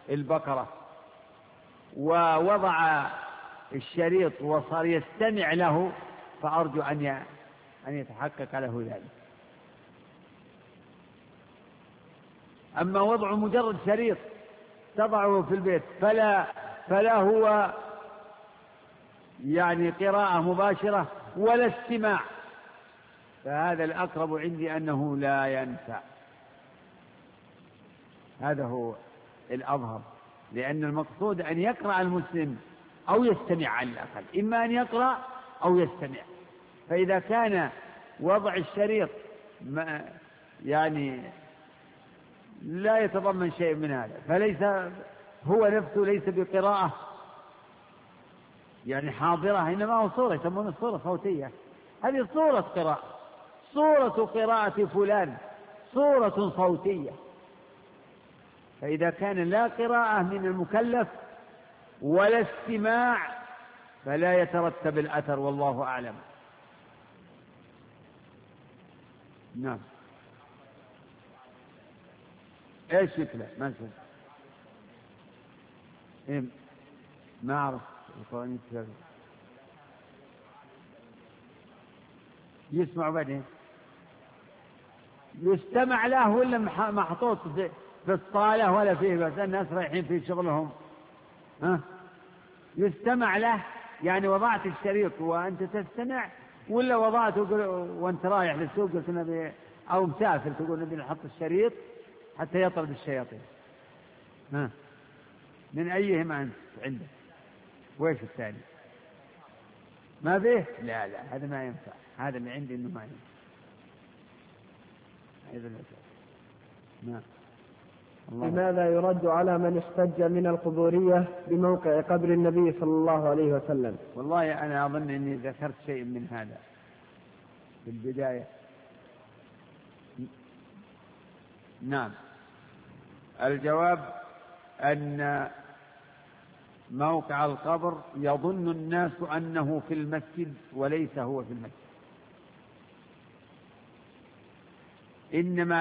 البقرة ووضع الشريط وصار يستمع له، فأرجو أن يتحقق له ذلك. أما وضع مجرد شريط تضعه في البيت فلا هو يعني قراءة مباشرة ولا استماع، فهذا الأقرب عندي أنه لا ينفع. هذا هو الأظهر، لأن المقصود أن يقرأ المسلم أو يستمع على الأقل، إما أن يقرأ أو يستمع. فإذا كان وضع الشريط يعني لا يتضمن شيء من هذا، فليس هو نفسه ليس بقراءة يعني حاضرة، إنما هو صورة، يسمونه صورة صوتية. هذه صورة قراءة، صورة قراءة فلان، صورة صوتية. فإذا كان لا قراءة من المكلف ولا استماع فلا يترتب الأثر، والله أعلم. نعم. ايش شكله؟ ما شكله؟ إيه؟ ما أعرف. يسمع بعدين يستمع له ولا محطوط في الصالة ولا فيه، بس الناس رايحين في شغلهم. يستمع له يعني وضعت الشريط وأنت تستمع، ولا وضعته وأنت رايح للسوق قلت نبي أو مسافر تقول نبي نحط الشريط حتى يطرد الشياطين؟ من أيهما أنت عندك؟ وإيش الثاني؟ ما به؟ لا هذا ما ينفع، هذا اللي عندي إنه ما ينفع. هذا نعم. لماذا يرد على من احتج من القبورية بموقع قبر النبي صلى الله عليه وسلم؟ والله أنا أظن أني ذكرت شيء من هذا في البداية. نعم. الجواب أن موقع القبر يظن الناس أنه في المسجد وليس هو في المسجد، إنما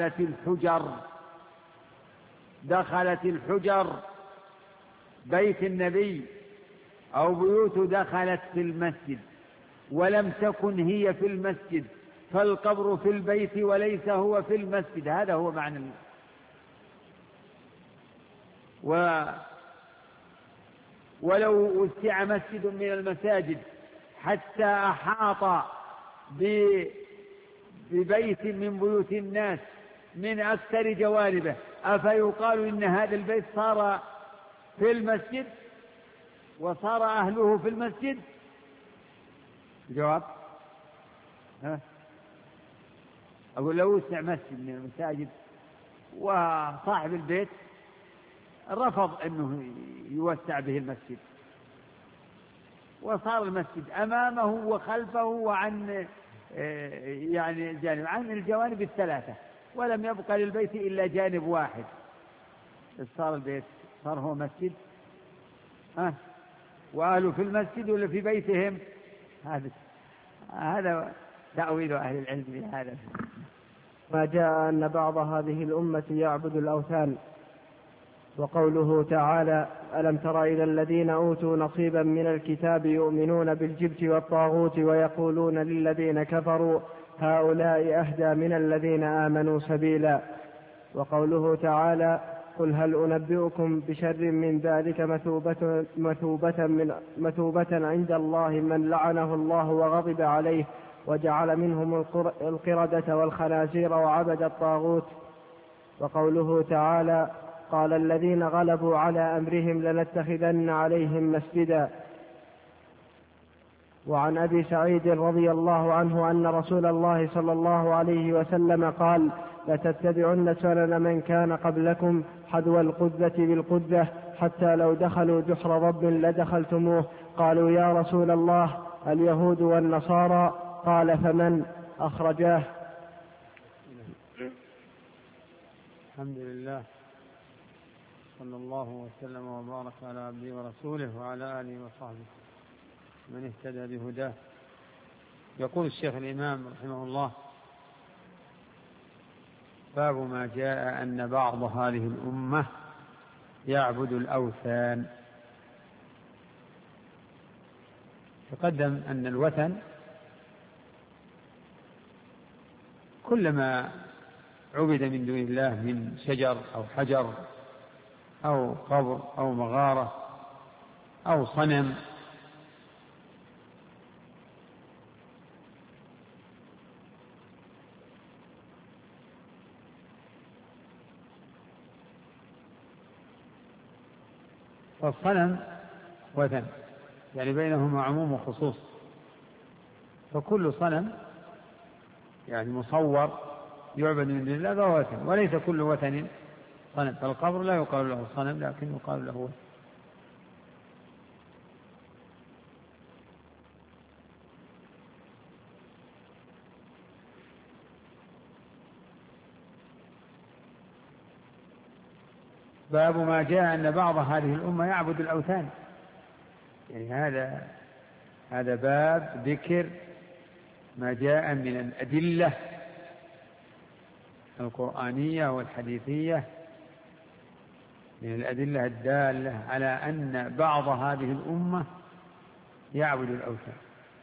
دخلت الحجر بيت النبي أو بيوت دخلت في المسجد ولم تكن هي في المسجد، فالقبر في البيت وليس هو في المسجد. هذا هو معنى ولو وسع مسجد من المساجد حتى أحاط ببيت من بيوت الناس من أكثر جوانبه، أفيقال إن هذا البيت صار في المسجد وصار أهله في المسجد؟ جواب أقول لو وسع مسجد من المساجد وصاحب البيت رفض أنه يوسع به المسجد وصار المسجد أمامه وخلفه وعن يعني جانب عن الجوانب الثلاثة، ولم يبقى للبيت إلا جانب واحد، صار البيت صار هو مسجد. وأهله في المسجد ولا في بيتهم؟ هذا تأويل أهل العلم لهذا. ما جاء أن بعض هذه الأمة يعبد الأوثان. وقوله تعالى: ألم تر إلى الذين أوتوا نصيبا من الكتاب يؤمنون بالجبت والطاغوت ويقولون للذين كفروا هؤلاء أهدى من الذين آمنوا سبيلا. وقوله تعالى: قل هل أنبئكم بشر من ذلك مثوبة عند الله من لعنه الله وغضب عليه وجعل منهم القردة والخنازير وعبد الطاغوت. وقوله تعالى: قال الذين غلبوا على أمرهم لنتخذن عليهم مسجدا. وعن أبي سعيد رضي الله عنه أن رسول الله صلى الله عليه وسلم قال: لتتبعن سنن من كان قبلكم حذو القذة بالقذة حتى لو دخلوا جحر ضب لدخلتموه. قالوا: يا رسول الله اليهود والنصارى؟ قال: فمن؟ أخرجاه. الحمد لله، صلى الله وسلم وبارك على عبده ورسوله وعلى آله وصحبه من اهتدى بهداه. يقول الشيخ الإمام رحمه الله: باب ما جاء أن بعض هذه الأمة يعبد الأوثان. تقدم أن الوثن كلما عبد من دون الله من شجر أو حجر أو قبر أو مغارة أو صنم فالصنم وثن، يعني بينهما عموم وخصوص، فكل صنم يعني مصور يعبد من دون الله فهو وثن، وليس كل وثن صنم. فالقبر لا يقال له صنم لكن يقال له وثن. باب ما جاء أن بعض هذه الأمة يعبد الأوثان، يعني هذا باب ذكر ما جاء من الأدلة القرآنية والحديثية، من الأدلة الدالة على أن بعض هذه الأمة يعبد الأوثان.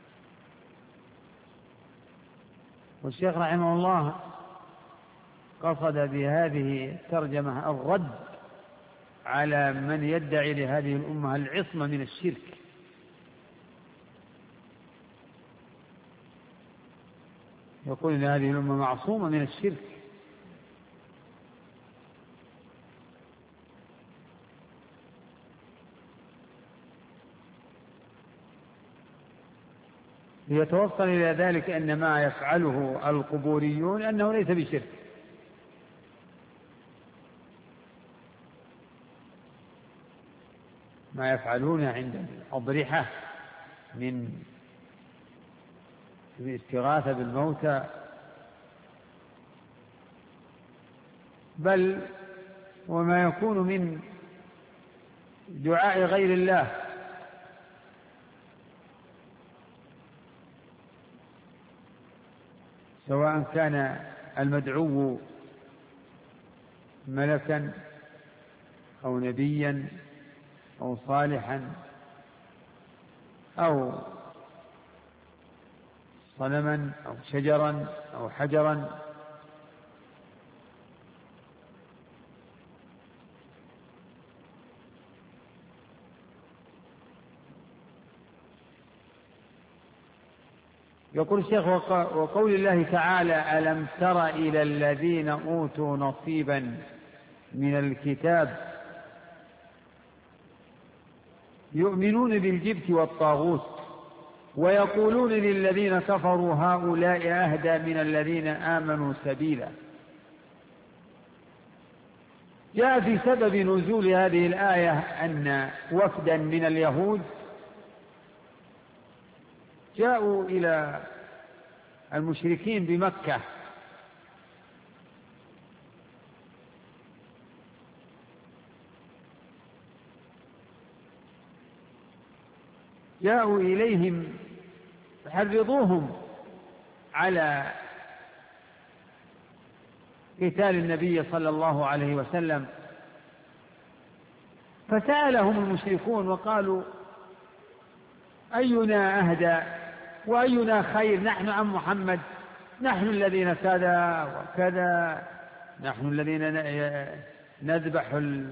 والشيخ رحمه الله قصد بهذه الترجمة الرد على من يدعي لهذه الأمة العصمة من الشرك، يقول إن هذه الأمة معصومة من الشرك، ليتوصل إلى ذلك أن ما يفعله القبوريون أنه ليس بشرك. ما يفعلون عند الأضرحة من الاستغاثة بالموتى، بل وما يكون من دعاء غير الله، سواء كان المدعو ملكا أو نبيا أو صالحا أو صنما أو شجرا أو حجرا. يقول الشيخ: وقول الله تعالى: ألم تر إلى الذين أوتوا نصيبا من الكتاب يؤمنون بالجبت والطاغوت ويقولون للذين كفروا هؤلاء أهدى من الذين آمنوا سبيلا. جاء في سبب نزول هذه الآية أن وفدا من اليهود جاءوا إلى المشركين بمكة جاءوا إليهم يحرضوهم على قتال النبي صلى الله عليه وسلم، فسألهم المشركون وقالوا: أينا أهدى وأينا خير؟ نحن عن محمد، نحن الذين كذا وكذا، نحن الذين نذبح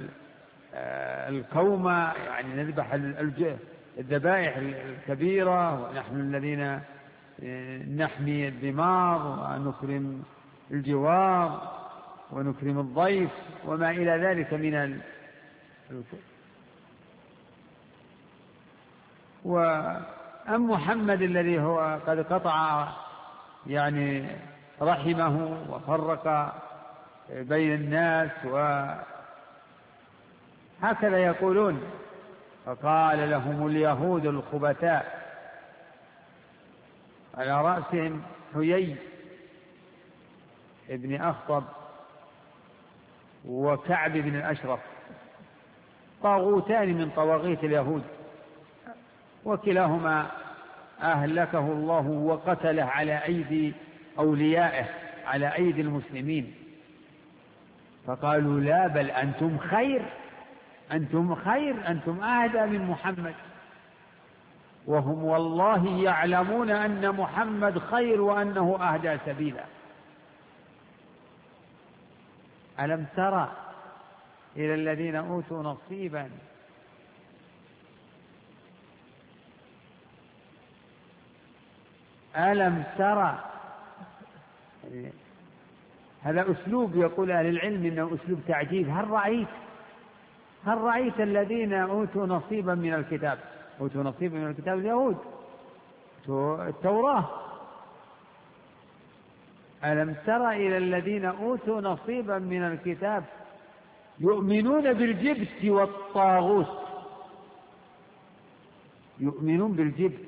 الكومة، يعني نذبح الذبائح الكبيرة، ونحن الذين نحمي الدمار ونكرم الجوار ونكرم الضيف وما إلى ذلك من وأم محمد الذي هو قد قطع يعني رحمه وفرق بين الناس، وهكذا يقولون. فقال لهم اليهود الخبثاء على رأسهم حيي ابن أخطب وكعب بن الأشرف، طاغوتان من طواغيت اليهود، وكلاهما أهلكه الله وقتله على أيدي أوليائه، على أيدي المسلمين. فقالوا: لا، بل أنتم خير، أنتم خير، أنتم أهدى من محمد، وهم والله يعلمون أن محمد خير وأنه أهدى سبيلا. ألم ترى إلى الذين أوتوا نصيبا ألم ترى، هذا أسلوب يقول أهل العلم إنه أسلوب تعجيب. هل رأيت الذين أوتوا نصيبا من الكتاب؟ أوتوا نصيبا من الكتاب اليهود، التوراة. ألم تر إلى الذين أوتوا نصيبا من الكتاب يؤمنون بالجبت والطاغوت. يؤمنون بالجبت،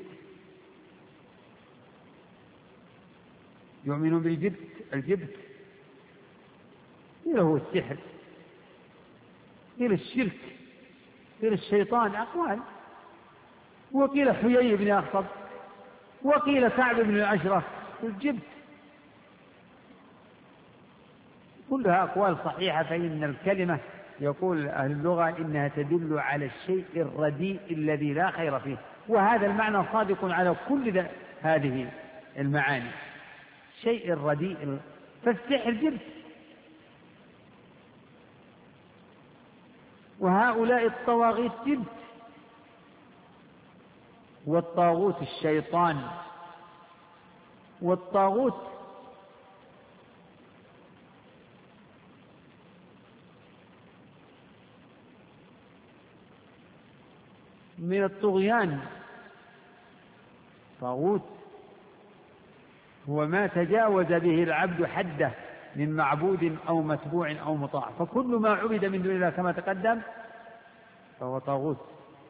يؤمنون بالجبت. الجبت قيل هو السحر، قيل الشرك، قيل الشيطان، أقوال. وقيل حيي بن أخطب، وقيل كعب بن الأشرف. الجبت كلها أقوال صحيحة. فإن الكلمة يقول أهل اللغة إنها تدل على الشيء الرديء الذي لا خير فيه، وهذا المعنى صادق على كل هذه المعاني. شيء الرديء، فالسحر جبت. وهؤلاء الطواغيت جبت، والطاغوت الشيطان. والطاغوت من الطغيان. طاغوت هو ما تجاوز به العبد حده من معبود أو متبوع أو مطاع، فكل ما عبد من دون الله كما تقدم فهو طاغوت.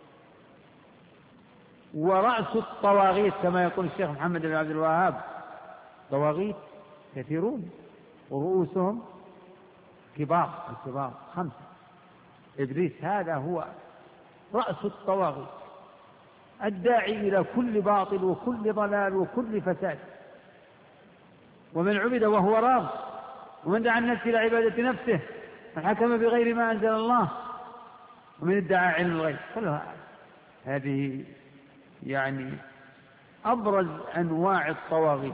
ورأس الطواغيت كما يقول الشيخ محمد بن عبد الوهاب، طواغيت كثيرون ورؤوسهم الكبار 5. إبليس هذا هو رأس الطواغيت، الداعي إلى كل باطل وكل ضلال وكل فساد. ومن عبد وهو راض، ومن دعا النفس إلى عبادة نفسه، من حكم بغير ما أنزل الله، ومن ادعى علم الغيب. كلها هذه يعني أبرز أنواع الطواغيت.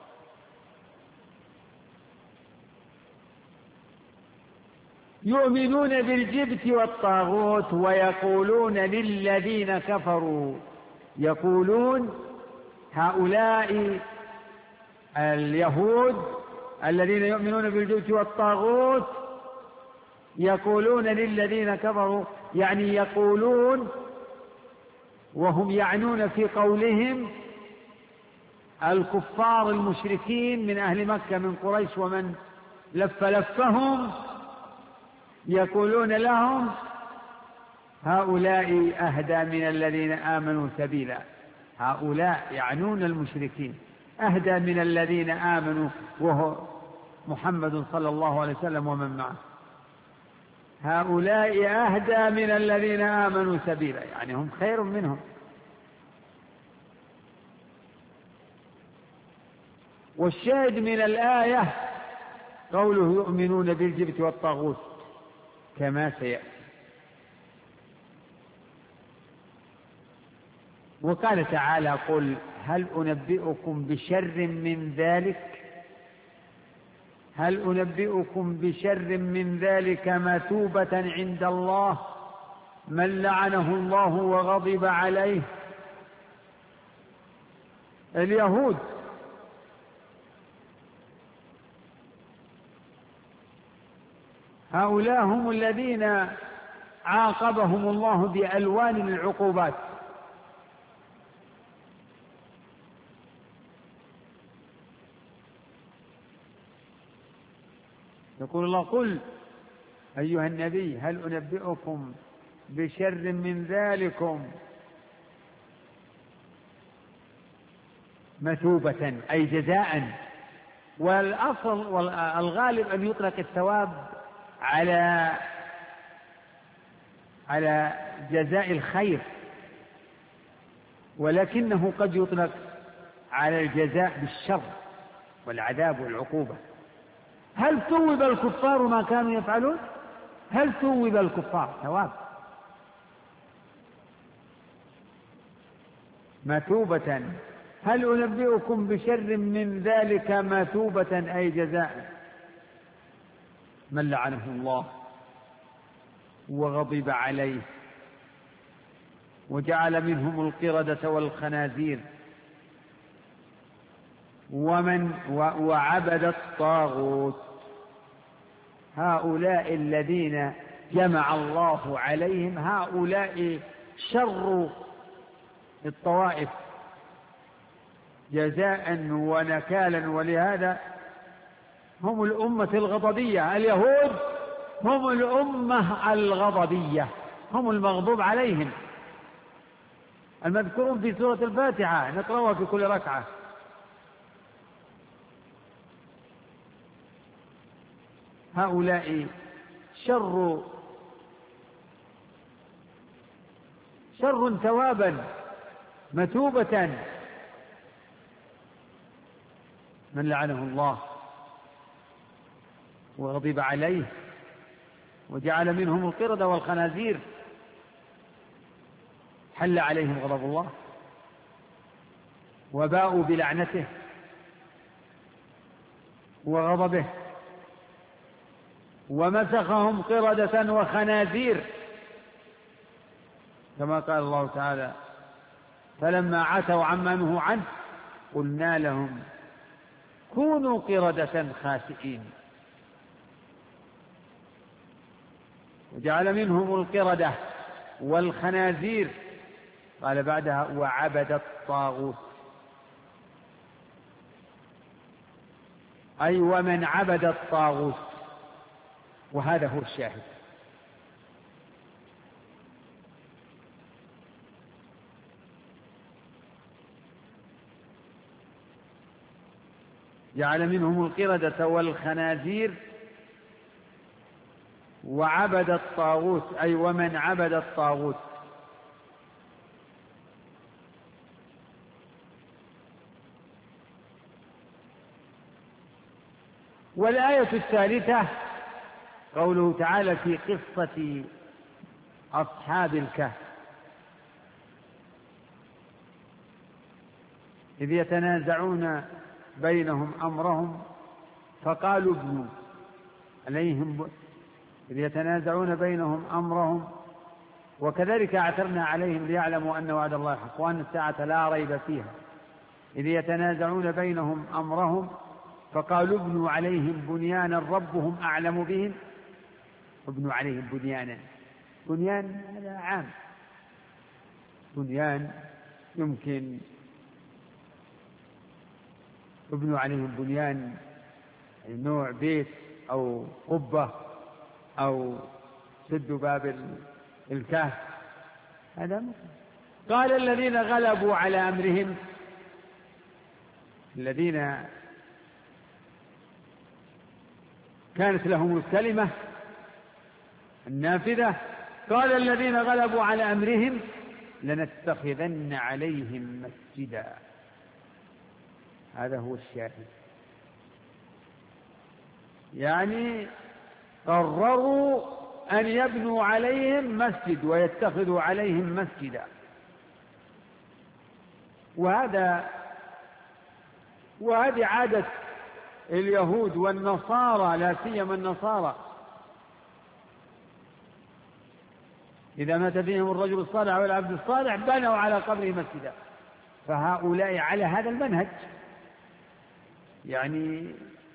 يؤمنون بالجبت والطاغوت ويقولون للذين كفروا، يقولون هؤلاء اليهود الذين يؤمنون بالجبت والطاغوت يقولون للذين كفروا، يعني يقولون وهم يعنون في قولهم الكفار المشركين من أهل مكة من قريش ومن لفهم، يقولون لهم هؤلاء أهدى من الذين آمنوا سبيلا. هؤلاء يعنون المشركين، أهدى من الذين آمنوا وهو محمد صلى الله عليه وسلم ومن معه. هؤلاء أهدى من الذين آمنوا سبيلا، يعني هم خير منهم. والشاهد من الآية قوله يؤمنون بالجبت والطاغوت كما سيأتي. وقال تعالى قل هل أنبئكم بشر من ذلك، هل أنبئكم بشر من ذلك مثوبة عند الله من لعنه الله وغضب عليه. اليهود هؤلاء هم الذين عاقبهم الله بألوان العقوبات. يقول الله قل أيها النبي هل أنبئكم بشر من ذلكم مثوبة أي جزاء. والأصل والغالب أن يطلق الثواب على جزاء الخير، ولكنه قد يطلق على الجزاء بالشر والعذاب والعقوبة. هل ثوب الكفار ما كانوا يفعلون؟ هل ثوب الكفار ثواب مثوبة. هل أنبئكم بشر من ذلك مثوبة أي جزاء؟ من لعنه الله وغضب عليه وجعل منهم القردة والخنازير وعبد الطاغوت. هؤلاء الذين جمع الله عليهم هؤلاء شر الطوائف جزاء ونكالا، ولهذا هم الأمة الغضبية. اليهود هم الأمة الغضبية، هم المغضوب عليهم، المذكورون في سورة الفاتحة نقرأها في كل ركعة. هؤلاء شر ثوابا مثوبة. من لعنه الله وغضب عليه وجعل منهم القردة والخنازير حل عليهم غضب الله وباءوا بلعنته وغضبه ومسخهم قردة وخنازير، كما قال الله تعالى: فلما عتوا عما نهوا عنه قلنا لهم كونوا قردة خاسئين. وجعل منهم القردة والخنازير، قال بعدها: وعبد الطاغوت، أي ومن عبد الطاغوت. وهذا هو الشاهد. جعل منهم القردة والخنازير وعبد الطاغوت، أي ومن عبد الطاغوت. والآية الثالثة قوله تعالى في قصة أصحاب الكهف: إذ يتنازعون بينهم أمرهم فقالوا ابنوا عليهم، إذ يتنازعون بينهم أمرهم وكذلك أعثرنا عليهم ليعلموا أن وعد الله حق وأن الساعة لا ريب فيها. إذ يتنازعون بينهم أمرهم فقالوا ابنوا عليهم بنيانا ربهم أعلم بهم. ابنوا عليهم بنيانا، بنيان هذا عام، بنيان يمكن ابنوا عليهم بنيان نوع بيت أو قبة أو سدوا باب الكهف، هذا ممكن. قال الذين غلبوا على أمرهم، الذين كانت لهم الكلمة النافذة، قال الذين غلبوا على أمرهم لنتخذن عليهم مسجدا. هذا هو الشاهد، يعني قرروا أن يبنوا عليهم مسجد ويتخذوا عليهم مسجدا. وهذه عادة اليهود والنصارى، لا سيما النصارى، إذا مات فيهم الرجل الصالح والعبد الصالح بنوا على قبره مسجدا. فهؤلاء على هذا المنهج، يعني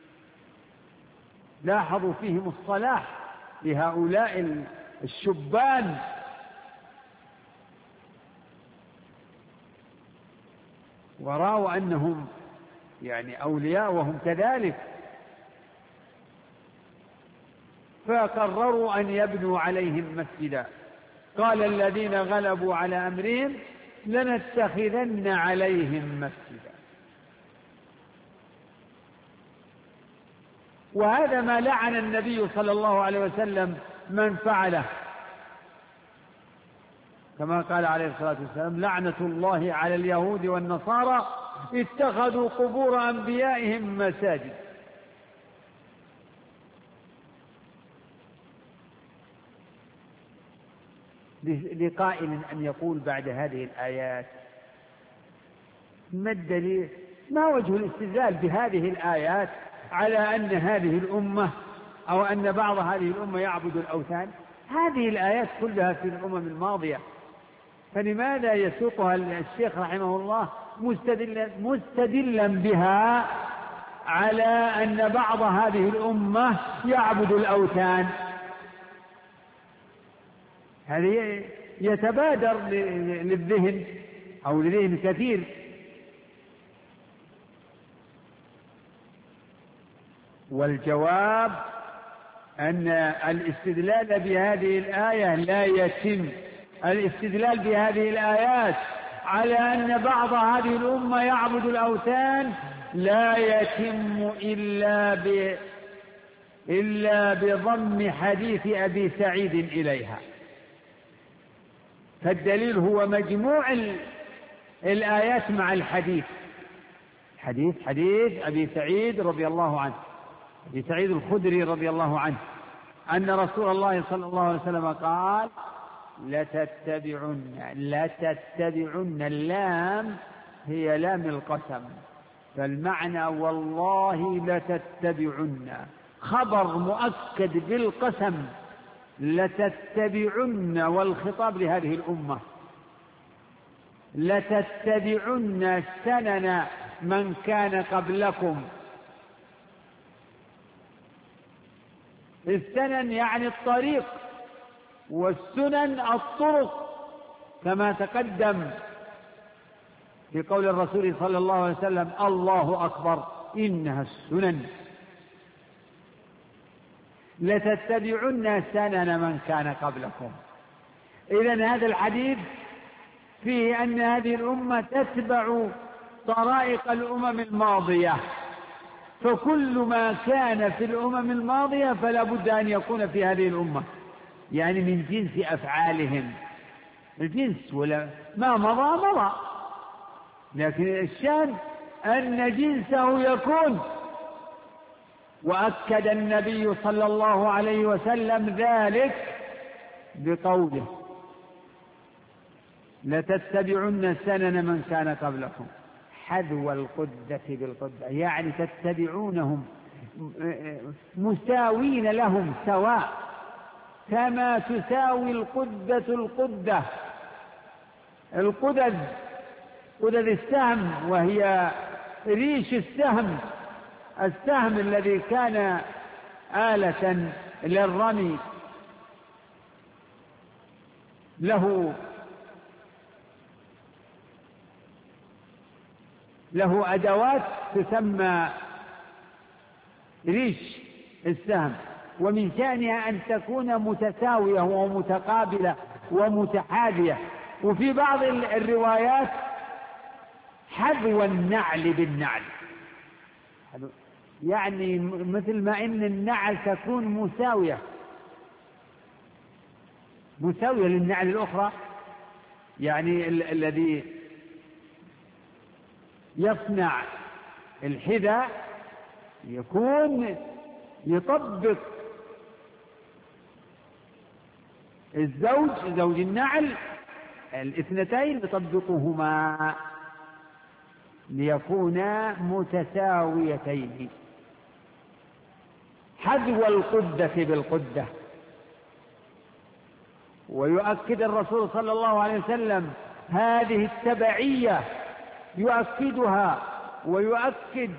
لاحظوا فيهم الصلاح لهؤلاء الشبان، ورأوا أنهم يعني أولياء وهم كذلك، فقرروا أن يبنوا عليهم مسجدا. قال الذين غلبوا على أمرهم لنتخذن عليهم مسجدا. وهذا ما لعن النبي صلى الله عليه وسلم من فعله، كما قال عليه الصلاة والسلام: لعنة الله على اليهود والنصارى اتخذوا قبور أنبيائهم مساجد. لقائل أن يقول بعد هذه الآيات: ما الدليل؟ ما وجه الاستدلال بهذه الآيات على أن هذه الأمة أو أن بعض هذه الأمة يعبد الأوثان؟ هذه الآيات كلها في الأمم الماضية، فلماذا يسوقها الشيخ رحمه الله مستدلا بها على أن بعض هذه الأمة يعبد الأوثان؟ هذه يتبادر للذهن أو لذهن كثير. والجواب أن الاستدلال بهذه الآية لا يتم. الاستدلال بهذه الآيات على أن بعض هذه الأمة يعبد الأوثان لا يتم إلا بضم حديث أبي سعيد إليها. فالدليل هو مجموع الآيات مع الحديث. حديث أبي سعيد رضي الله عنه، أبي سعيد الخدري رضي الله عنه، أن رسول الله صلى الله عليه وسلم قال: لتتبعن. اللام هي لام القسم، فالمعنى والله لتتبعن، خبر مؤكد بالقسم، لتتبعن، والخطاب لهذه الأمة، لتتبعن سنن من كان قبلكم. السنن يعني الطريق، والسنن الطرق، كما تقدم في قول الرسول صلى الله عليه وسلم: الله أكبر إنها السنن. لتتبعن سنن من كان قبلكم. إذن هذا الحديث فيه أن هذه الأمة تتبع طرائق الأمم الماضية، فكل ما كان في الأمم الماضية فلا بد أن يكون في هذه الأمة، يعني من جنس أفعالهم، الجنس، ولا ما مضى، لكن الشان أن جنسه يكون. وأكد النبي صلى الله عليه وسلم ذلك بقوله: لتتبعن سنن من كان قبلكم حذو القدة بالقدة، يعني تتبعونهم مساوين لهم سواء، كما تساوي القدة القدة. القدد السهم، وهي ريش السهم الذي كان آلة للرمي، له أدوات تسمى ريش السهم، ومن شأنها أن تكون متساوية ومتقابلة ومتحاذية. وفي بعض الروايات حذو النعل بالنعل، يعني مثل ما إن النعل تكون مساوية للنعل الأخرى، يعني الذي يصنع الحذاء يكون يطبق زوج النعل الاثنتين، يطبقهما ليكونا متساويتين. حذو القدة بالقدة. ويؤكد الرسول صلى الله عليه وسلم هذه التبعية، يؤكدها ويؤكد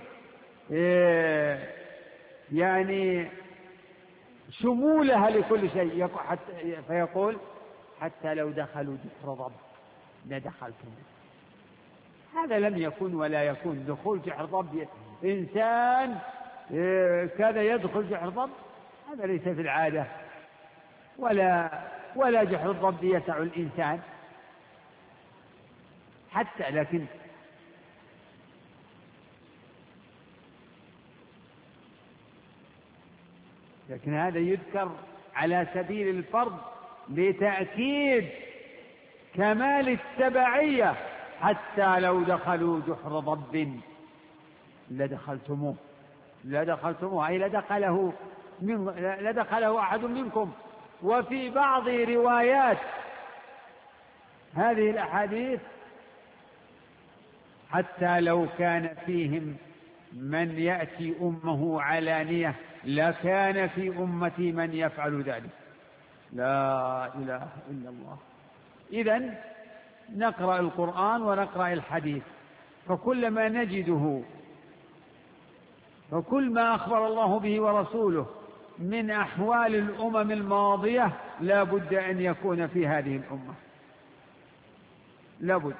يعني شمولها لكل شيء، فيقول: حتى لو دخلوا جحر ضب لدخلتم. هذا لم يكن ولا يكون. دخول جحر ضب، إنسان كذا يدخل جحر ضب، هذا ليس في العادة، ولا جحر الضب يسع الإنسان حتى. لكن هذا يذكر على سبيل الفرض لتأكيد كمال التبعية. حتى لو دخلوا جحر ضب لدخلتموه، أي لدخله أحد منكم. وفي بعض روايات هذه الأحاديث حتى لو كان فيهم من يأتي أمه علانية لكان في أمتي من يفعل ذلك. لا إله إلا الله. إذن نقرأ القرآن ونقرأ الحديث، فكلما نجده وكل ما أخبر الله به ورسوله من أحوال الأمم الماضية لا بد أن يكون في هذه الأمة، لا بد.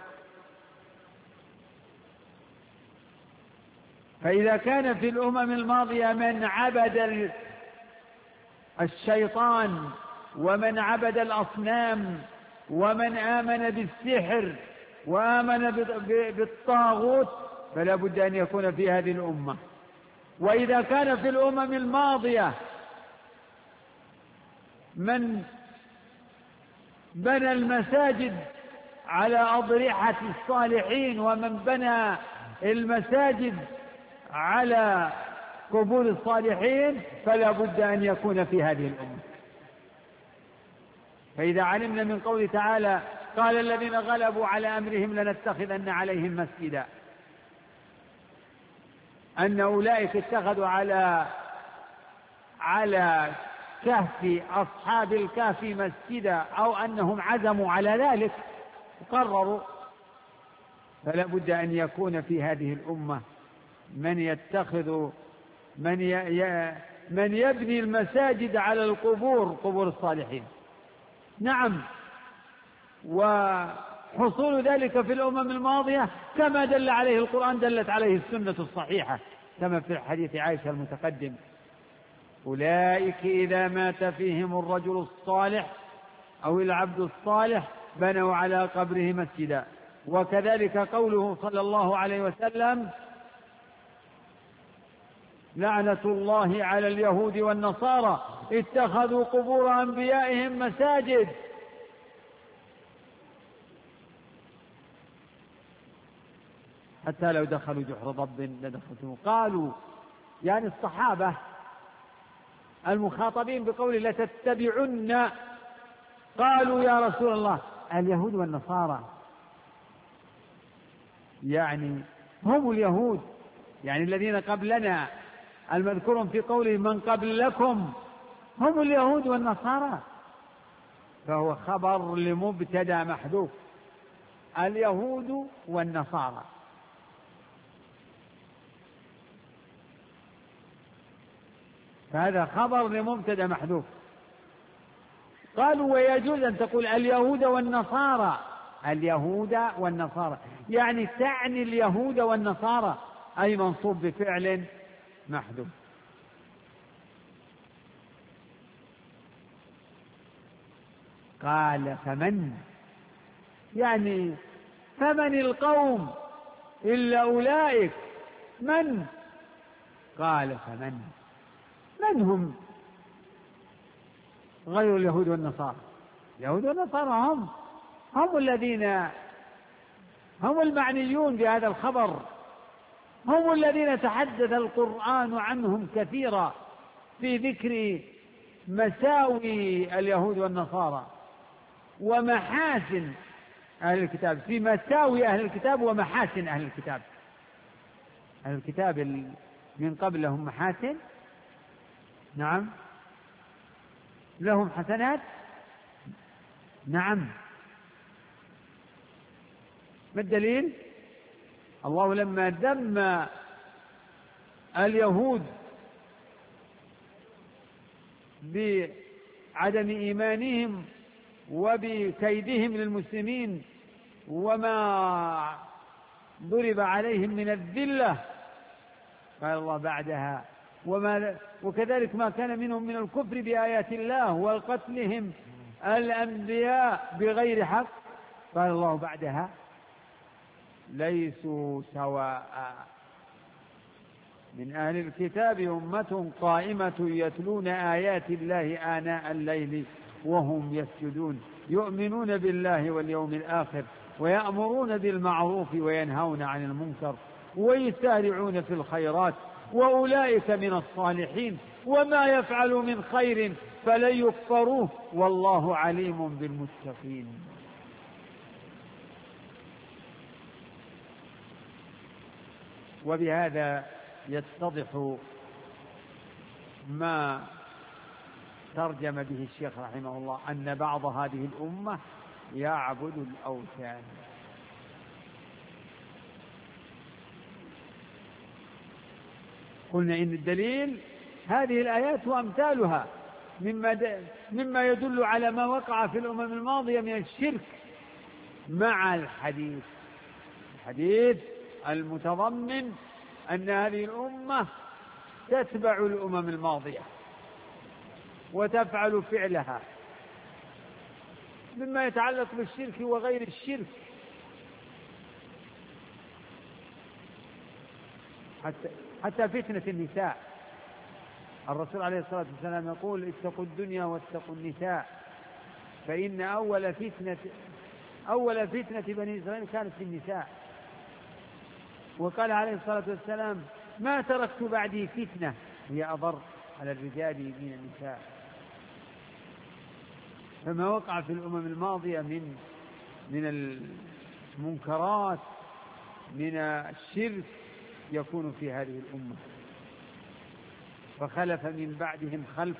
فإذا كان في الأمم الماضية من عبد الشيطان ومن عبد الأصنام ومن آمن بالسحر وآمن بالطاغوت، فلا بد أن يكون في هذه الأمة. وإذا كان في الأمم الماضية من بنى المساجد على أضرحة الصالحين ومن بنى المساجد على قبور الصالحين، فلا بد أن يكون في هذه الأمة. فإذا علمنا من قوله تعالى قال الذين غلبوا على أمرهم لنتخذن عليهم مسجدا، أن أولئك اتخذوا على كهف أصحاب الكهف مسجدا، أو أنهم عزموا على ذلك وقرروا، فلا بد أن يكون في هذه الأمة من يتخذ من يبني المساجد على القبور، قبور الصالحين. نعم، وحصول ذلك في الأمم الماضية كما دل عليه القرآن دلت عليه السنة الصحيحة، كما في حديث عائشة المتقدم: أولئك إذا مات فيهم الرجل الصالح أو العبد الصالح بنوا على قبره مسجدا. وكذلك قوله صلى الله عليه وسلم: لعنة الله على اليهود والنصارى اتخذوا قبور أنبيائهم مساجد. حتى لو دخلوا جحر ضب لدخلتموه. قالوا يعني الصحابة المخاطبين بقوله لتتبعن، قالوا يا رسول الله اليهود والنصارى، يعني هم اليهود، يعني الذين قبلنا المذكور في قوله من قبل لكم هم اليهود والنصارى، فهو خبر لمبتدأ محذوف: اليهود والنصارى. فهذا خبر لمبتدأ محذوف. قالوا ويجوز أن تقول اليهود والنصارى، اليهود والنصارى يعني تعني اليهود والنصارى، أي منصوب بفعل محذوف. قال فمن، يعني فمن القوم إلا أولئك، من؟ قال فمن، من هم غير اليهود والنصارى؟ اليهود والنصارى هم الذين هم المعنيون بهذا الخبر، هم الذين تحدث القرآن عنهم كثيرا في ذكر مساوي اليهود والنصارى ومحاسن أهل الكتاب، في مساوي أهل الكتاب ومحاسن أهل الكتاب. أهل الكتاب من قبل لهم محاسن، نعم، لهم حسنات، نعم. ما الدليل؟ الله لما ذم اليهود بعدم إيمانهم وبكيدهم للمسلمين وما ضرب عليهم من الذلة، قال الله بعدها وكذلك ما كان منهم من الكفر بآيات الله وقتلهم الأنبياء بغير حق، قال الله بعدها ليسوا سواء من أهل الكتاب أمة قائمة يتلون آيات الله آناء الليل وهم يسجدون يؤمنون بالله واليوم الآخر ويأمرون بالمعروف وينهون عن المنكر ويسارعون في الخيرات وأولئك من الصالحين وما يفعلوا من خير فلن يكفروه والله عليم بالمتقين. وبهذا يتضح ما ترجم به الشيخ رحمه الله أن بعض هذه الأمة يعبد الأوثان. قلنا إن الدليل هذه الآيات وأمثالها مما يدل على ما وقع في الأمم الماضية من الشرك، مع الحديث المتضمن أن هذه الأمة تتبع الأمم الماضية وتفعل فعلها مما يتعلق بالشرك وغير الشرك، حتى فتنة النساء. الرسول عليه الصلاة والسلام يقول: اتقوا الدنيا واتقوا النساء، فإن أول فتنة بني إسرائيل كانت في النساء. وقال عليه الصلاة والسلام: ما تركت بعدي فتنة هي أضر على الرجال من النساء. فما وقع في الأمم الماضية من المنكرات من الشرك يكون في هذه الأمة. فخلف من بعدهم خلف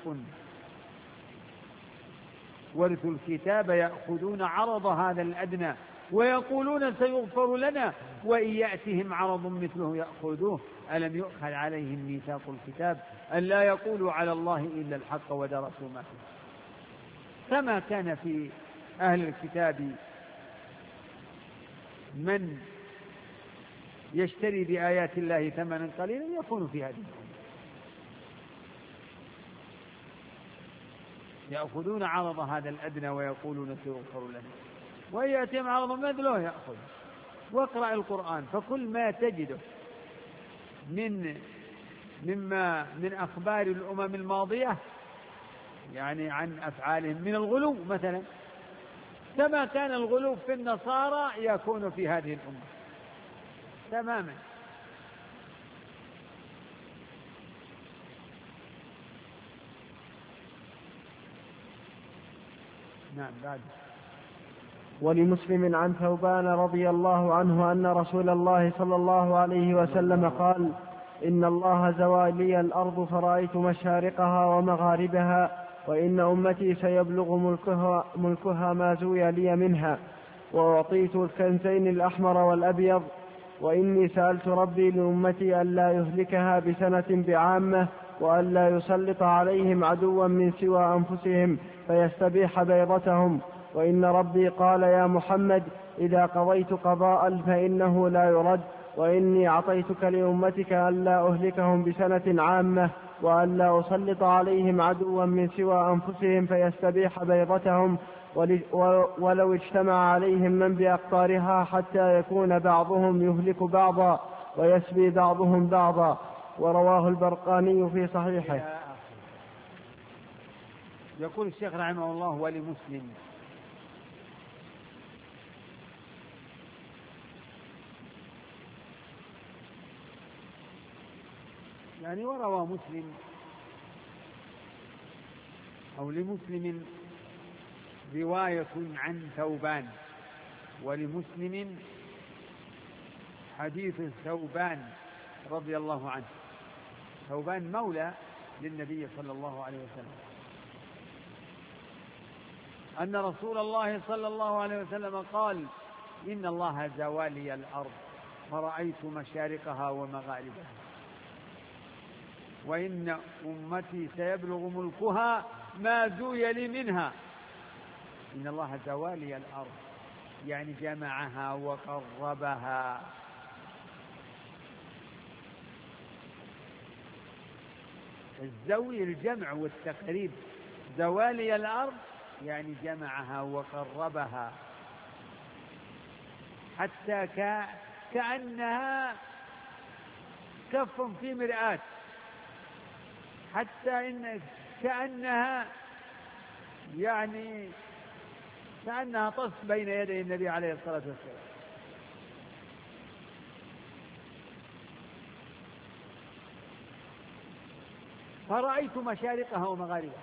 ورثوا الكتاب يأخذون عرض هذا الأدنى ويقولون سيغفر لنا وإن يأتهم عرض مثله يأخذوه ألم يؤخذ عليهم ميثاق الكتاب ألا يقولوا على الله إلا الحق ودرسوا ما فيه. كما كان في أهل الكتاب من يشتري بآيات الله ثمنا قليلا يكون في هذه الأمة. يأخذون عرض هذا الأدنى ويقولون سيغفر لنا وإن يأتيهم عرض مثله يأخذ. واقرأ القرآن فكل ما تجده من أخبار الأمم الماضية يعني عن أفعالهم من الغلو مثلا، كما كان الغلو في النصارى يكون في هذه الأمة تماما. نعم. بعد. ولمسلم عن ثوبان رضي الله عنه أن رسول الله صلى الله عليه وسلم قال: إن الله زوى لي الأرض فرأيت مشارقها ومغاربها، وإن أمتي سيبلغ ملكها ما زوي لي منها، وأعطيت الكنزين الأحمر والأبيض، وإني سألت ربي لأمتي ألا يهلكها بسنة بعامة، وألا يسلط عليهم عدوا من سوى أنفسهم فيستبيح بيضتهم، وإن ربي قال: يا محمد إذا قضيت قضاء فإنه لا يرد، وإني أعطيتك لأمتك ألا أهلكهم بسنة عامة، وألا أسلط عليهم عدوا من سوى أنفسهم فيستبيح بيضتهم، ولو اجتمع عليهم من بأقطارها حتى يكون بعضهم يهلك بعضا ويسبي بعضهم بعضا. ورواه البرقاني في صحيحه. يقول الشيخ رحمه الله: ولمسلم يعني وروى مسلم أو لمسلم رواية عن ثوبان، ولمسلم حديث ثوبان رضي الله عنه. ثوبان مولى للنبي صلى الله عليه وسلم أن رسول الله صلى الله عليه وسلم قال: إن الله زوى لي الأرض فرأيت مشارقها ومغاربها، وإن أمتي سيبلغ ملكها ما زوي لي منها. إن الله زوى لي الأرض يعني جمعها وقربها. الزوي الجمع والتقريب، زوالي الأرض يعني جمعها وقربها حتى كأنها كف في مرآة، حتى إن كأنها يعني كأنها طس بين يدي النبي عليه الصلاة والسلام. فرأيت مشارقها ومغاربها.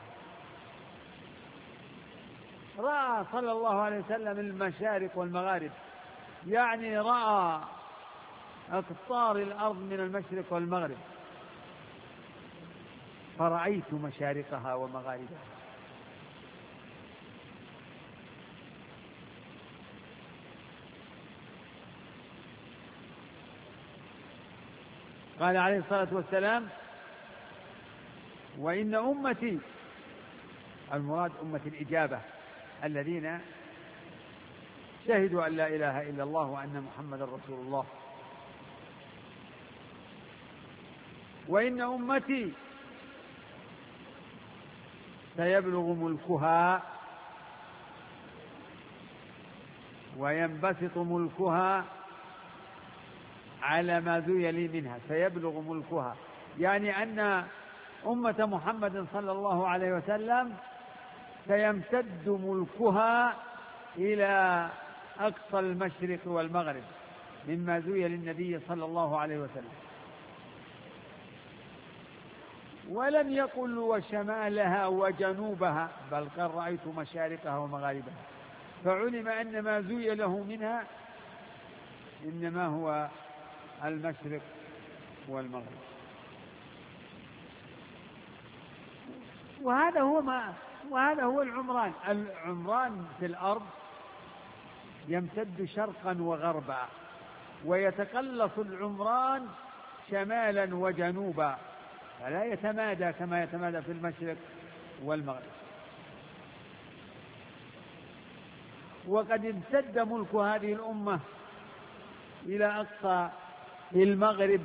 رأى صلى الله عليه وسلم المشارق والمغارب، يعني رأى أقطار الأرض من المشرق والمغرب، فرأيت مشارقها ومغاربها. قال عليه الصلاة والسلام: وإن أمتي، المراد أمة الإجابة الذين شهدوا أن لا إله إلا الله وأن محمد رسول الله، وإن أمتي سيبلغ ملكها وينبسط ملكها على ما ذوي لي منها. سيبلغ ملكها يعني أن أمة محمد صلى الله عليه وسلم سيمتد ملكها إلى أقصى المشرق والمغرب مما ذوي للنبي صلى الله عليه وسلم. ولم يقل وشمالها وجنوبها، بل قال رأيت مشارقها ومغاربها، فعلم أن ما ذوي له منها إنما هو المشرق والمغرب. وهذا هو العمران. العمران في الأرض يمتد شرقا وغربا، ويتقلص العمران شمالا وجنوبا، فلا يتمادى كما يتمادى في المشرق والمغرب. وقد امتد ملك هذه الأمة إلى أقصى المغرب،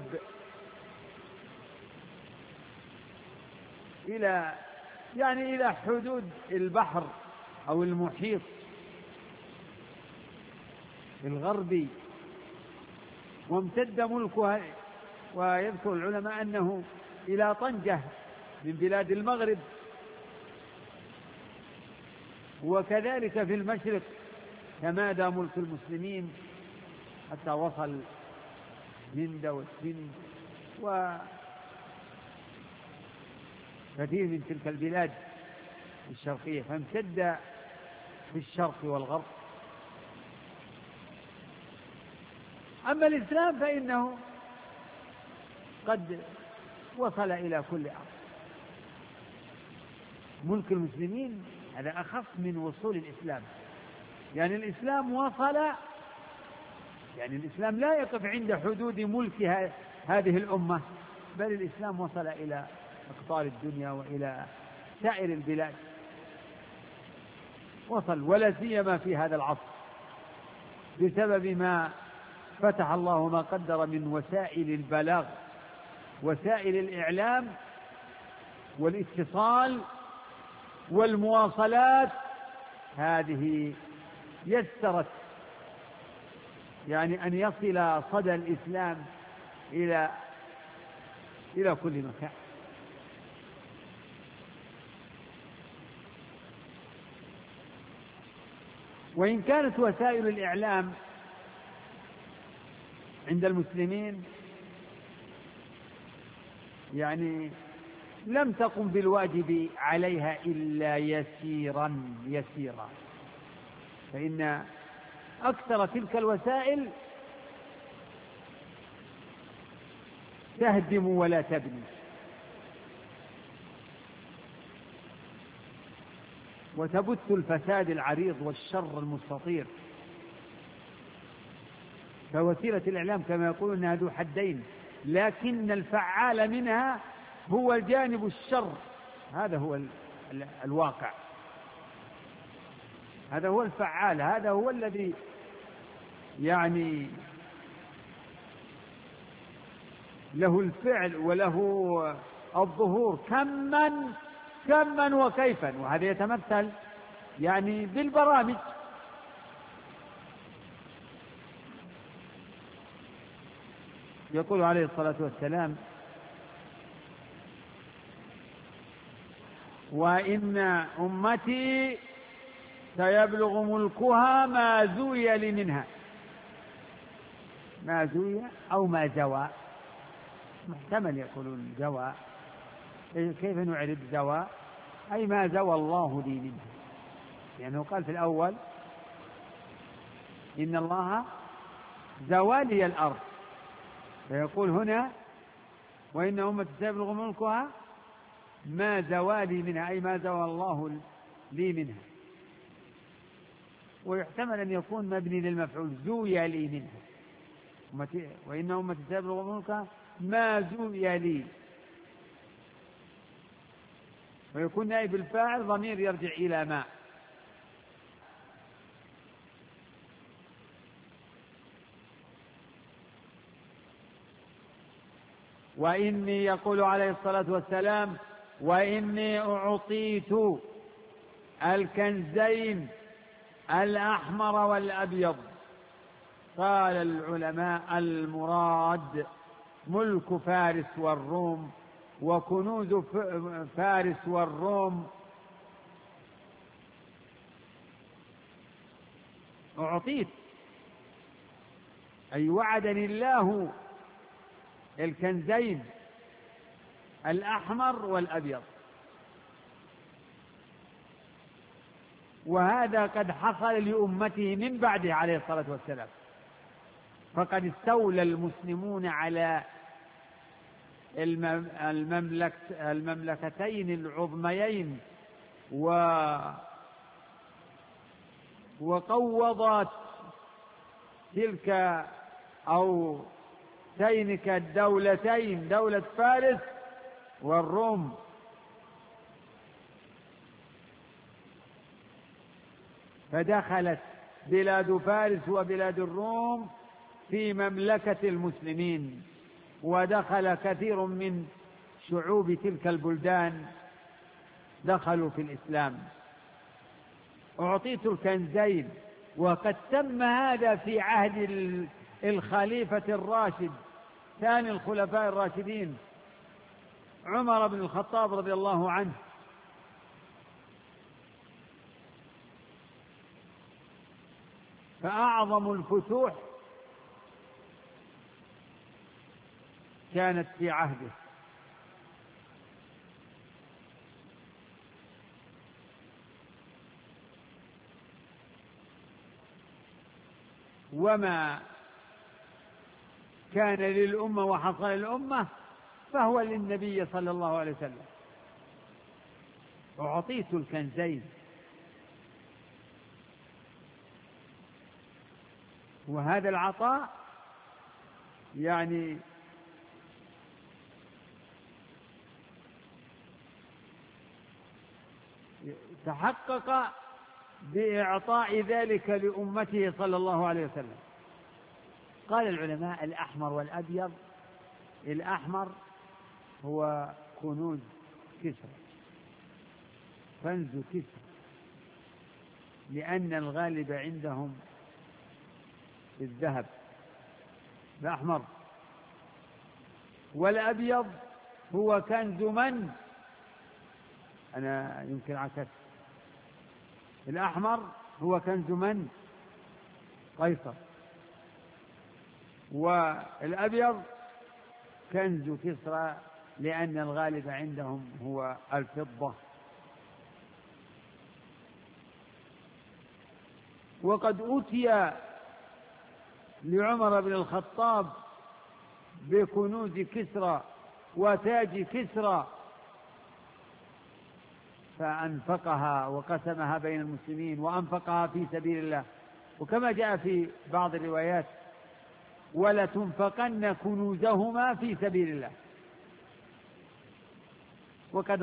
إلى حدود البحر أو المحيط الغربي، وامتد ملكها. ويذكر العلماء أنه إلى طنجة من بلاد المغرب، وكذلك في المشرق تمادى ملك المسلمين حتى وصل هند والسند وكثير من تلك البلاد الشرقية، فامتد في الشرق والغرب. أما الإسلام فإنه قد وصل إلى كل أرض. ملك المسلمين هذا أخف من وصول الإسلام، يعني الإسلام وصل، يعني الإسلام لا يقف عند حدود ملك هذه الأمة، بل الإسلام وصل إلى أقطار الدنيا وإلى سائر البلاد، وصل، ولا سيما في هذا العصر بسبب ما فتح الله ما قدر من وسائل البلاغ، وسائل الإعلام والاتصال والمواصلات. هذه يسرت يعني أن يصل صدى الإسلام إلى كل مكان. وإن كانت وسائل الإعلام عند المسلمين يعني لم تقم بالواجب عليها إلا يسيرا، فإن أكثر تلك الوسائل تهدم ولا تبني، وتبث الفساد العريض والشر المستطير. فوسيلة الإعلام كما يقولون أنها ذو حدين، لكن الفعال منها هو الجانب الشر. هذا هو الواقع، هذا هو الفعال، هذا هو الذي يعني له الفعل وله الظهور كما وكيفا. وهذا يتمثل يعني بالبرامج. يقول عليه الصلاة والسلام: وإن أمتي سيبلغ ملكها ما زوي لي منها. ما زوي أو ما زوى، محتمل يقولون زوى. كيف نعرف زوى؟ أي ما زوى الله لي منها، لأنه قال في الأول: إن الله زوى لي الأرض، فيقول هنا وإن أمة سيبلغ ملكها ما زوالي منها، أي ما زوال الله لي منها. ويحتمل أن يكون مبني للمفعول، زوي لي منها، وإن أمة سيبلغ ملكها ما زوي لي، ويكون نائب الفاعل ضمير يرجع إلى ما. وإني يقول عليه الصلاة والسلام وإني أعطيت الكنزين الأحمر والأبيض. قال العلماء المراد ملك فارس والروم وكنوز فارس والروم. أعطيت أي وعدني الله الكنزين الأحمر والأبيض، وهذا قد حصل لأمته من بعده عليه الصلاة والسلام، فقد استولى المسلمون على المملكتين العظميين وقوضت تلك أو تلك الدولتين، دولة فارس والروم. فدخلت بلاد فارس وبلاد الروم في مملكة المسلمين، ودخل كثير من شعوب تلك البلدان دخلوا في الإسلام. أعطيت الكنزين، وقد تم هذا في عهد الخليفة الراشد ثاني الخلفاء الراشدين عمر بن الخطاب رضي الله عنه. فأعظم الفتوح كانت في عهده، وما كان للأمة وحصل للأمة فهو للنبي صلى الله عليه وسلم. أعطيت الكنزين، وهذا العطاء يعني تحقق بإعطاء ذلك لأمته صلى الله عليه وسلم. قال العلماء الأحمر والأبيض، الأحمر هو كنوز كسرى، كنز كسرى، لأن الغالب عندهم الذهب الأحمر. والأبيض هو كنز من؟ أنا يمكن عكست، الأحمر هو كنز من؟ قيصر. والأبيض كنز كسرى، لأن الغالب عندهم هو الفضة. وقد أوتي لعمر بن الخطاب بكنوز كسرى وتاج كسرى، فأنفقها وقسمها بين المسلمين وأنفقها في سبيل الله. وكما جاء في بعض الروايات ولتنفقن كنوزهما في سبيل الله. وقد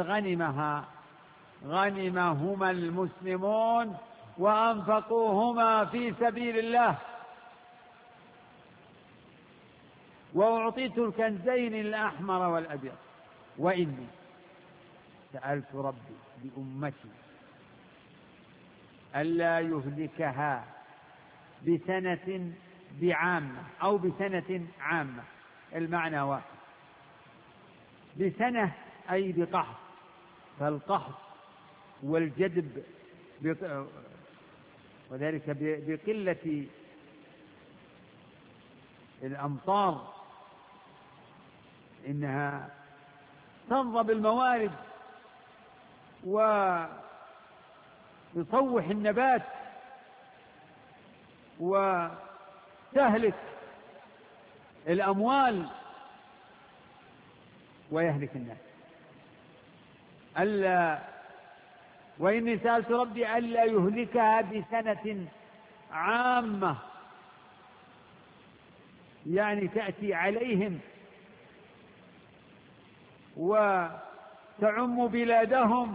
غنمهما المسلمون وأنفقوهما في سبيل الله. وأعطيت الكنزين الأحمر والأبيض، وإني سألت ربي بأمتي ألا يهلكها بسنة بعامة أو بسنة عامة، المعنى واحد. بسنة أي بقحط، فالقحط والجدب وذلك بقلة الأمطار، إنها تنضب الموارد وتصوح النبات وتهلك الأموال ويهلك الناس. وإني سألت ربي ألا يهلكها بسنة عامة، يعني تأتي عليهم وتعم بلادهم.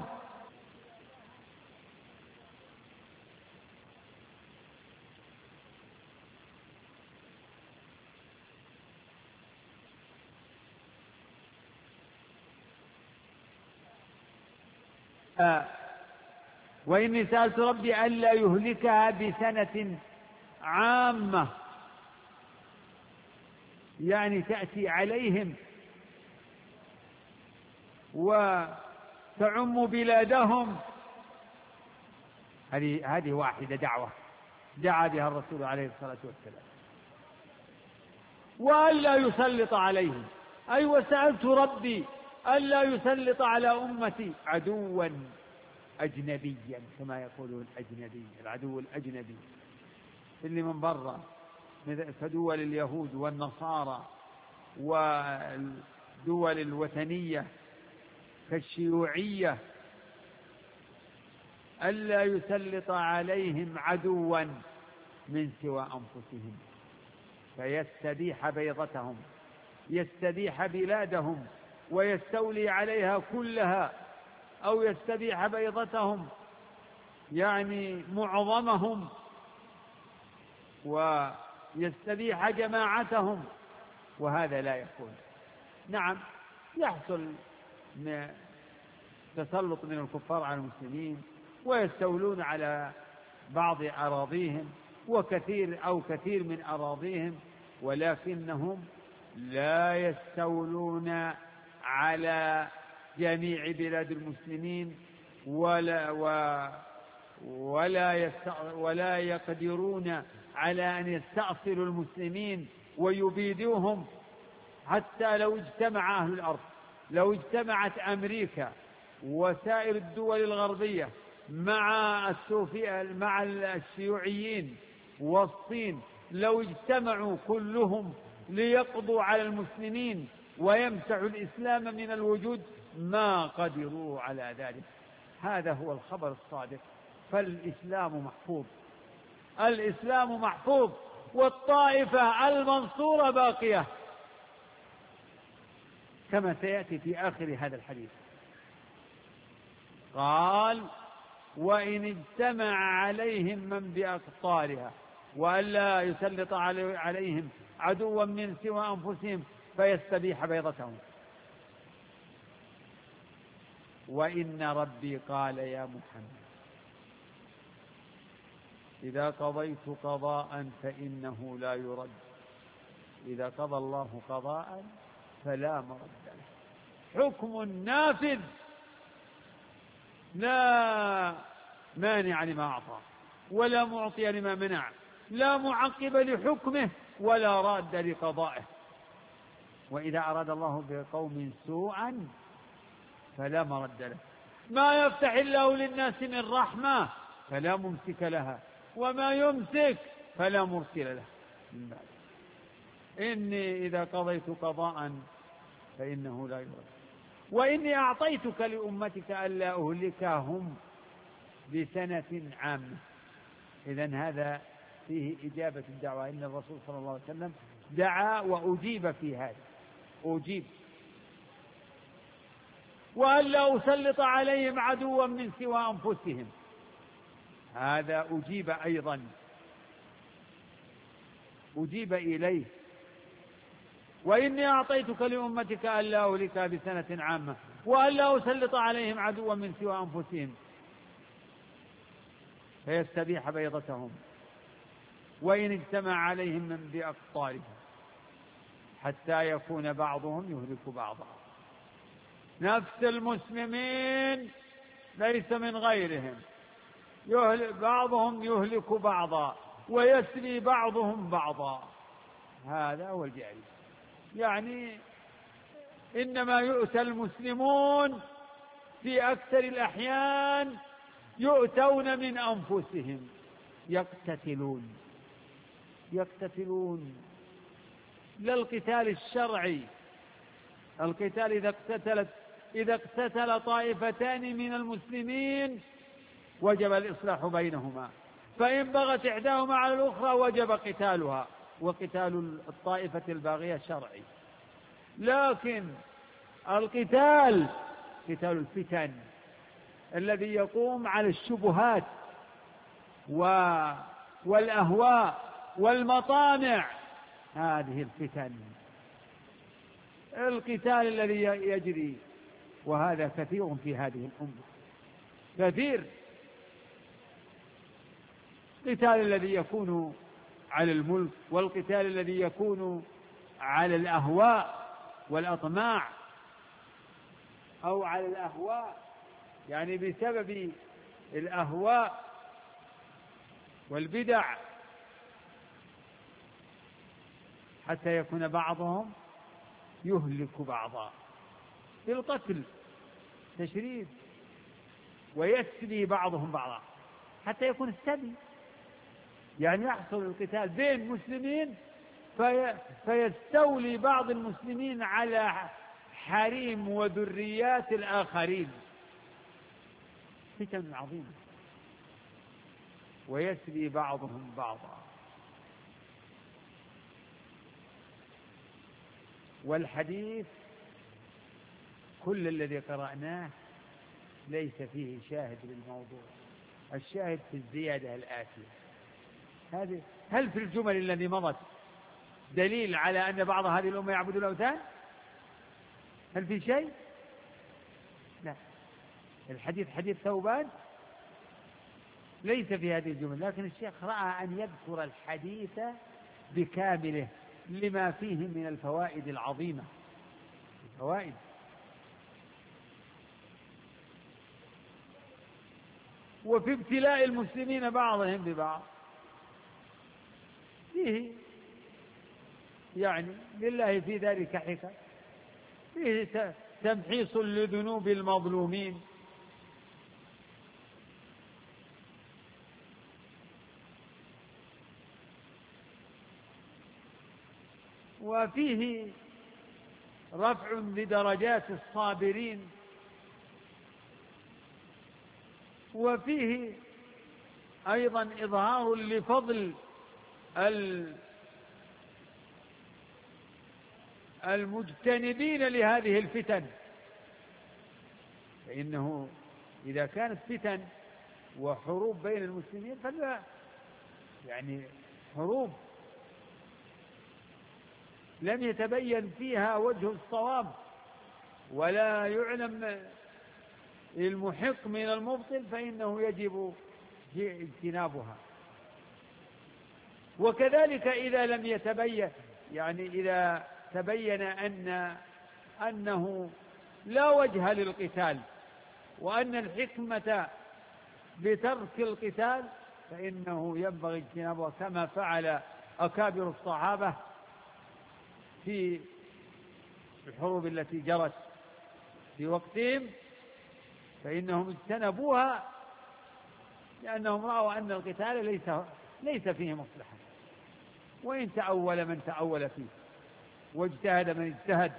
وإني سألت ربي ألا يهلكها بسنة عامة، يعني تأتي عليهم وتعم بلادهم. هذه واحدة دعوة دعا بها الرسول عليه الصلاة والسلام. وألا يسلط عليهم، أي وسألت ربي ألا يسلط على أمتي عدوا أجنبيا، كما يقولون أجنبي، العدو الأجنبي اللي من برا، كدول اليهود والنصارى والدول الوثنية كالشيوعية. ألا يسلط عليهم عدوا من سوى أنفسهم فيستبيح بيضتهم، يستبيح بلادهم ويستولي عليها كلها، أو يستبيح بيضتهم يعني معظمهم، ويستبيح جماعتهم، وهذا لا يكون. نعم يحصل تسلط من الكفار على المسلمين ويستولون على بعض أراضيهم كثير من أراضيهم، ولكنهم لا يستولون على جميع بلاد المسلمين ولا يقدرون على أن يستأصلوا المسلمين ويبيدوهم. حتى لو اجتمع أهل الأرض، لو اجتمعت أمريكا وسائر الدول الغربية مع الشيوعيين والصين، لو اجتمعوا كلهم ليقضوا على المسلمين ويمسحوا الإسلام من الوجود ما قدروا على ذلك. هذا هو الخبر الصادق. فالإسلام محفوظ، الإسلام محفوظ، والطائفة المنصورة باقية، كما سيأتي في آخر هذا الحديث. قال: وإن اجتمع عليهم من بأقطارها وألا يسلط عليهم عدوا من سوى أنفسهم فيستبيح بيضتهم. وإن ربي قال يا محمد إذا قضيت قضاء فإنه لا يرد، إذا قضى الله قضاء فلا مرد له، حكم نافذ لا مانع لما أعطى ولا معطي لما منع، لا معقب لحكمه ولا راد لقضائه. وإذا أراد الله بقوم سوءا فلا مرد له، ما يفتح الله للناس من رحمة فلا ممسك لها وما يمسك فلا مرسل له من بعد. إني إذا قضيت قضاء فإنه لا يرد، وإني أعطيتك لأمتك ألا أهلكهم بسنة عامة. إذن هذا فيه إجابة الدعوة، إن الرسول صلى الله عليه وسلم دعا وأجيب في هذا، أجيب. وألا أسلط عليهم عدوا من سوى أنفسهم، هذا أجيب أيضا، أجيب إليه. وإني أعطيتك لأمتك ألا أهلكها بسنة عامة وألا أسلط عليهم عدوا من سوى أنفسهم فيستبيح بيضتهم. وإن اجتمع عليهم من بأقطارهم حتى يكون بعضهم يهلك بعضا. نفس المسلمين ليس من غيرهم، بعضهم يهلك بعضا ويسري بعضهم بعضا. هذا هو الجاري. يعني إنما يؤتى المسلمون في أكثر الأحيان يؤتون من أنفسهم، يقتتلون لا القتال الشرعي. القتال إذا اقتتل طائفتان من المسلمين وجب الإصلاح بينهما، فإن بغت إحداهما على الأخرى وجب قتالها، وقتال الطائفة الباغية شرعي. لكن القتال قتال الفتن الذي يقوم على الشبهات والأهواء والمطامع، هذه الفتن القتال الذي يجري، وهذا كثير في هذه الأمة، كثير. القتال الذي يكون على الملك، والقتال الذي يكون على الأهواء والأطماع، أو على الأهواء يعني بسبب الأهواء والبدع، حتى يكون بعضهم يهلك بعضا بالقتل تشريد، ويسبي بعضهم بعضا حتى يكون السبي، يعني يحصل القتال بين مسلمين فيستولي بعض المسلمين على حريم وذريات الآخرين، فتن عظيمة، ويسبي بعضهم بعضا. والحديث كل الذي قرأناه ليس فيه شاهد للموضوع، الشاهد في الزيادة الآتية هذه. هل في الجمل التي مضت دليل على أن بعض هذه الأمة يعبد الأوثان؟ هل في شيء؟ لا. الحديث حديث ثوبان ليس في هذه الجمل، لكن الشيخ رأى أن يذكر الحديث بكامله لما فيه من الفوائد العظيمة، الفوائد. وفي ابتلاء المسلمين بعضهم ببعض فيه يعني لله في ذلك حكم، فيه تمحيص لذنوب المظلومين، وفيه رفع لدرجات الصابرين، وفيه أيضا إظهار لفضل المجتنبين لهذه الفتن، فإنه إذا كانت فتن وحروب بين المسلمين فلا يعني حروب لم يتبين فيها وجه الصواب ولا يعلم المحق من المبطل، فإنه يجب اجتنابها. وكذلك إذا لم يتبين، يعني إذا تبين أنه لا وجه للقتال وأن الحكمة بترك القتال، فإنه ينبغي اجتنابه، كما فعل أكابر الصحابة في الحروب التي جرت في وقتهم، فإنهم اجتنبوها لأنهم رأوا أن القتال ليس فيه مصلحة، وإن تأول من تأول فيه واجتهد من اجتهد.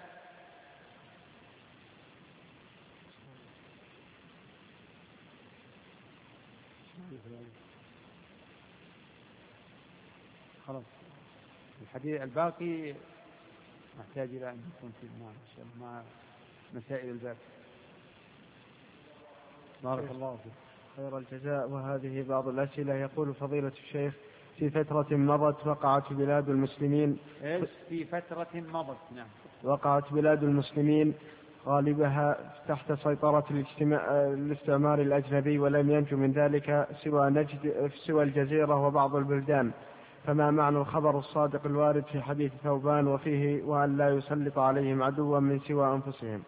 خلاص الحديث الباقي محتاج إلى أن يكون في مع مسائل الباب. بارك الله فيك. خير الجزاء. وهذه بعض الأسئلة. يقول فضيلة الشيخ: في فترة مضت وقعت بلاد المسلمين في فترة مضت نعم وقعت بلاد المسلمين غالبها تحت سيطرة الاستعمار الأجنبي، ولم ينجو من ذلك سوى الجزيرة وبعض البلدان، فما معنى الخبر الصادق الوارد في حديث ثوبان وفيه: وأن لا يسلط عليهم عدوا من سوى أنفسهم؟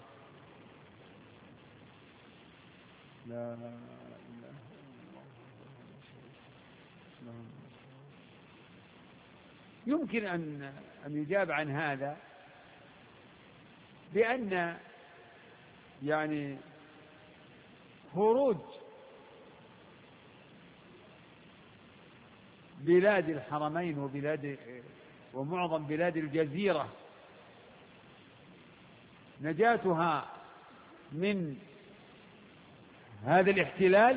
لا يمكن أن يجاب عن هذا بأن يعني خروج بلاد الحرمين وبلاد ومعظم بلاد الجزيرة نجاتها من هذا الاحتلال،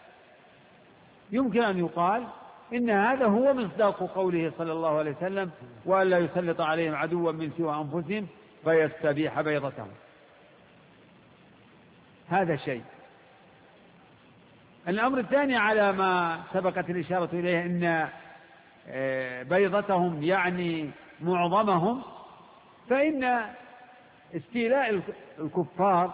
يمكن أن يقال إن هذا هو مصداق قوله صلى الله عليه وسلم: وأن لا يسلط عليهم عدوا من سوى أنفسهم فيستبيح بيضتهم. هذا شيء. الأمر الثاني على ما سبقت الإشارة إليه، إن بيضتهم يعني معظمهم، فإن استيلاء الكفار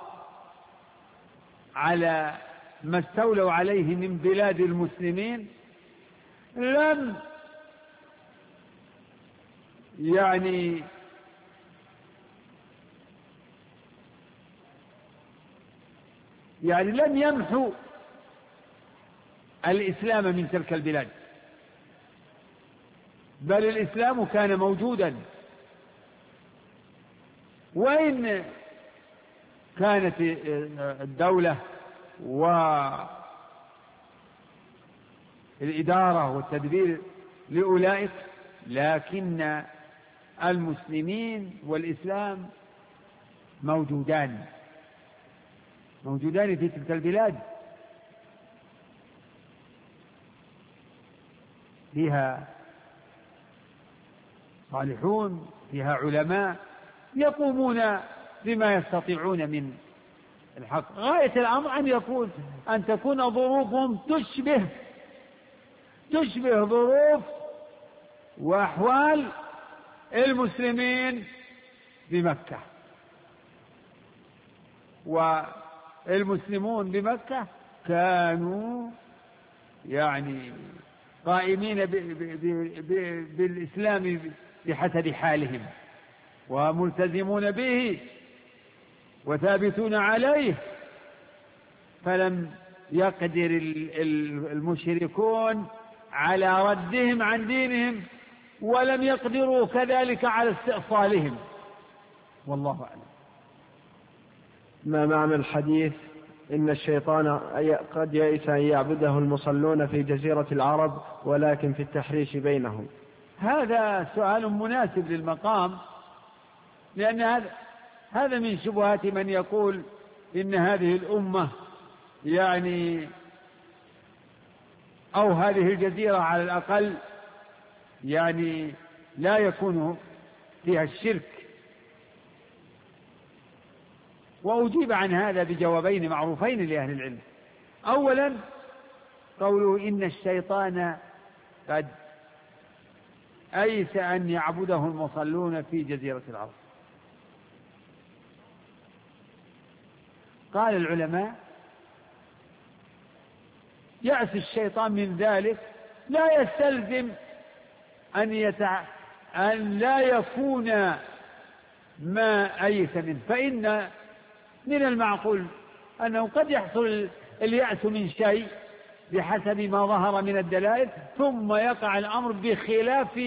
على ما استولوا عليه من بلاد المسلمين لم لم يمحوا الإسلام من تلك البلاد، بل الإسلام كان موجودا، وإن كانت الدولة والإدارة والتدبير لأولئك، لكن المسلمين والإسلام موجودان في تلك البلاد، فيها صالحون، فيها علماء يقومون بما يستطيعون من الحق. غاية الأمر أن تكون ظروفهم تشبه ظروف وأحوال المسلمين بمكة. والمسلمون بمكة كانوا قائمين بالإسلام بحسب حالهم، وملتزمون به وثابتون عليه، فلم يقدر المشركون على ردهم عن دينهم، ولم يقدروا كذلك على استئصالهم، والله أعلم. ما معنى الحديث إن الشيطان قد يئس أن يعبده المصلون في جزيرة العرب ولكن في التحريش بينهم؟ هذا سؤال مناسب للمقام، لأن هذا من شبهات من يقول إن هذه الأمة أو هذه الجزيرة على الأقل لا يكون فيها الشرك. وأجيب عن هذا بجوابين معروفين لأهل العلم. أولا، قوله إن الشيطان قد أيس أن يعبده المصلون في جزيرة العرب. قال العلماء: يأس الشيطان من ذلك لا يستلزم أن لا يكون ما أيس منه، فإن من المعقول أنه قد يحصل اليأس من شيء بحسب ما ظهر من الدلائل، ثم يقع الأمر بخلاف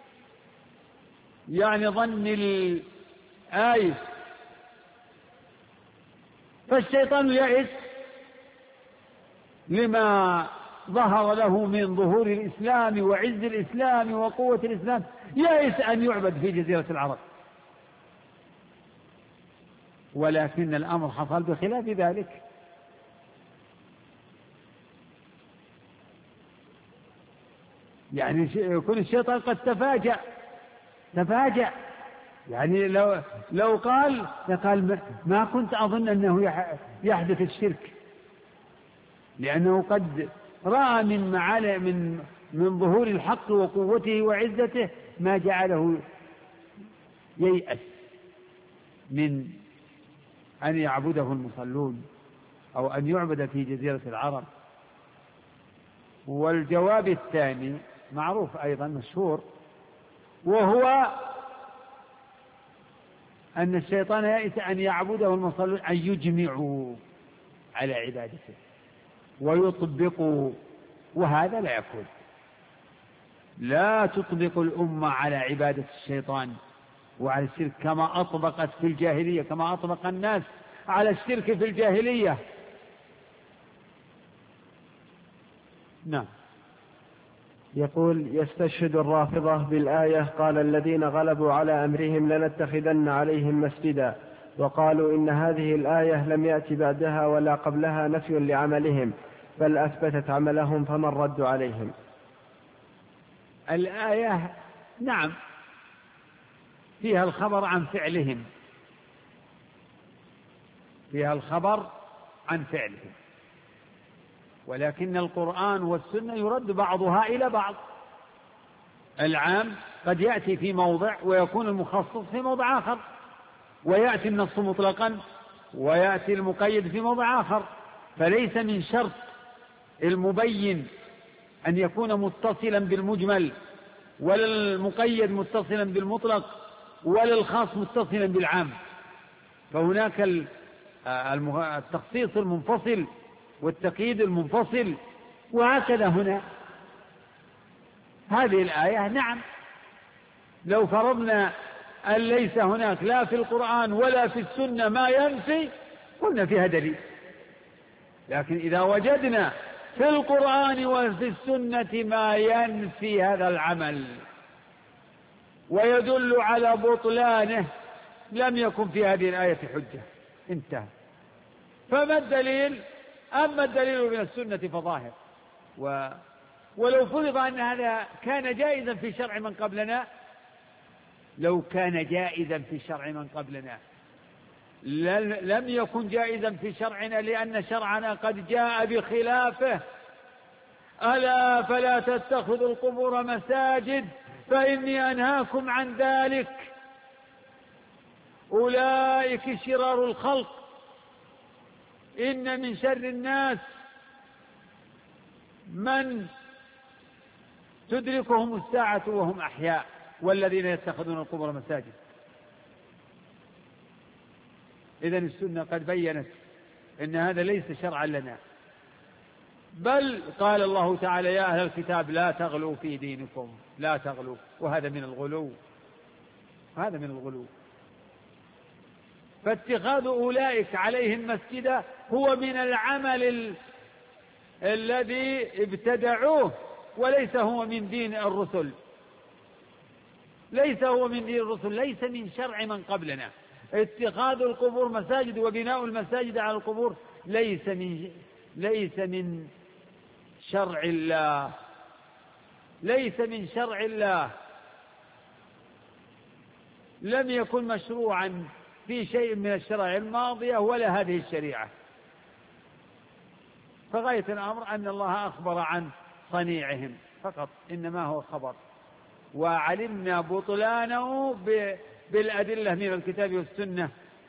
ظن الآيس، فالشيطان يئس لما ظهر له من ظهور الإسلام وعز الإسلام وقوة الإسلام، يئس أن يعبد في جزيرة العرب، ولكن الأمر حصل بخلاف ذلك. يكون الشيطان قد تفاجأ لو قال ما كنت أظن أنه يحدث الشرك، لأنه قد رأى من ظهور الحق وقوته وعزته ما جعله ييأس من أن يعبده المصلون أو أن يعبد في جزيرة العرب. والجواب الثاني معروف أيضا مشهور، وهو أن الشيطان يئس أن يعبده المصلون، أن يجمعوا على عبادته ويطبقوا، وهذا لا يكون. لا تطبق الأمة على عبادة الشيطان وعلى الشرك كما أطبقت في الجاهلية، كما أطبق الناس على الشرك في الجاهلية. نعم. يقول: يستشهد الرافضة بالآية: قال الذين غلبوا على أمرهم لنتخذن عليهم مسجدا، وقالوا إن هذه الآية لم يأت بعدها ولا قبلها نفي لعملهم، بل أثبتت عملهم، فما الرد عليهم؟ الآية نعم فيها الخبر عن فعلهم، فيها الخبر عن فعلهم، ولكن القرآن والسنة يرد بعضها إلى بعض. العام قد يأتي في موضع ويكون المخصص في موضع آخر، ويأتي النص مطلقا ويأتي المقيد في موضع آخر، فليس من شرط المبين أن يكون متصلا بالمجمل، ولا المقيد متصلا بالمطلق، ولا الخاص متصلا بالعام، فهناك التخصيص المنفصل والتقييد المنفصل، وهكذا هنا هذه الآية نعم لو فرضنا أن ليس هناك لا في القرآن ولا في السنة ما ينفي قلنا فيها دليل، لكن إذا وجدنا في القرآن وفي السنة ما ينفي هذا العمل ويدل على بطلانه لم يكن في هذه الآية حجة، انتهى. فما الدليل؟ أما الدليل من السنة فظاهر، ولو فرض أن هذا كان جائزا في شرع من قبلنا، لو كان جائزا في شرع من قبلنا لم يكن جائزا في شرعنا، لأن شرعنا قد جاء بخلافه. ألا فلا تتخذوا القبور مساجد فإني أنهاكم عن ذلك، أولئك شرار الخلق، إن من شر الناس من تدركهم الساعة وهم أحياء والذين يتخذون القبور مساجد. إذن السنة قد بيّنت إن هذا ليس شرعا لنا، بل قال الله تعالى: يا أهل الكتاب لا تغلوا في دينكم، لا تغلوا، وهذا من الغلو، هذا من الغلو. فاتخاذ أولئك عليهم مسجدا هو من العمل الذي ابتدعوه، وليس هو من دين الرسل، ليس هو من دين الرسل، ليس من شرع من قبلنا. اتخاذ القبور مساجد وبناء المساجد على القبور ليس من شرع الله، ليس من شرع الله، لم يكن مشروعا في شيء من الشرائع الماضية ولا هذه الشريعة. فغاية الأمر أن الله أخبر عن صنيعهم فقط، إنما هو خبر، وعلمنا بطلانه بالأدلة من الكتاب والسنة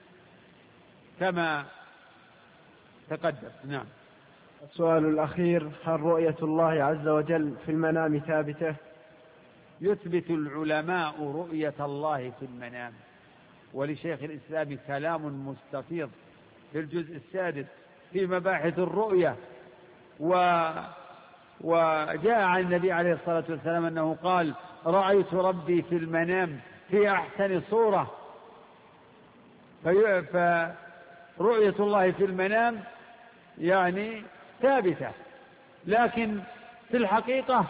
كما تقدم. نعم. السؤال الأخير: هل رؤية الله عز وجل في المنام ثابتة؟ يثبت العلماء رؤية الله في المنام، ولشيخ الإسلام كلام مستفيض في الجزء السادس في مباحث الرؤية، وجاء عن النبي عليه الصلاة والسلام أنه قال: رأيت ربي في المنام في أحسن صورة. فرؤية الله في المنام يعني ثابتة، لكن في الحقيقة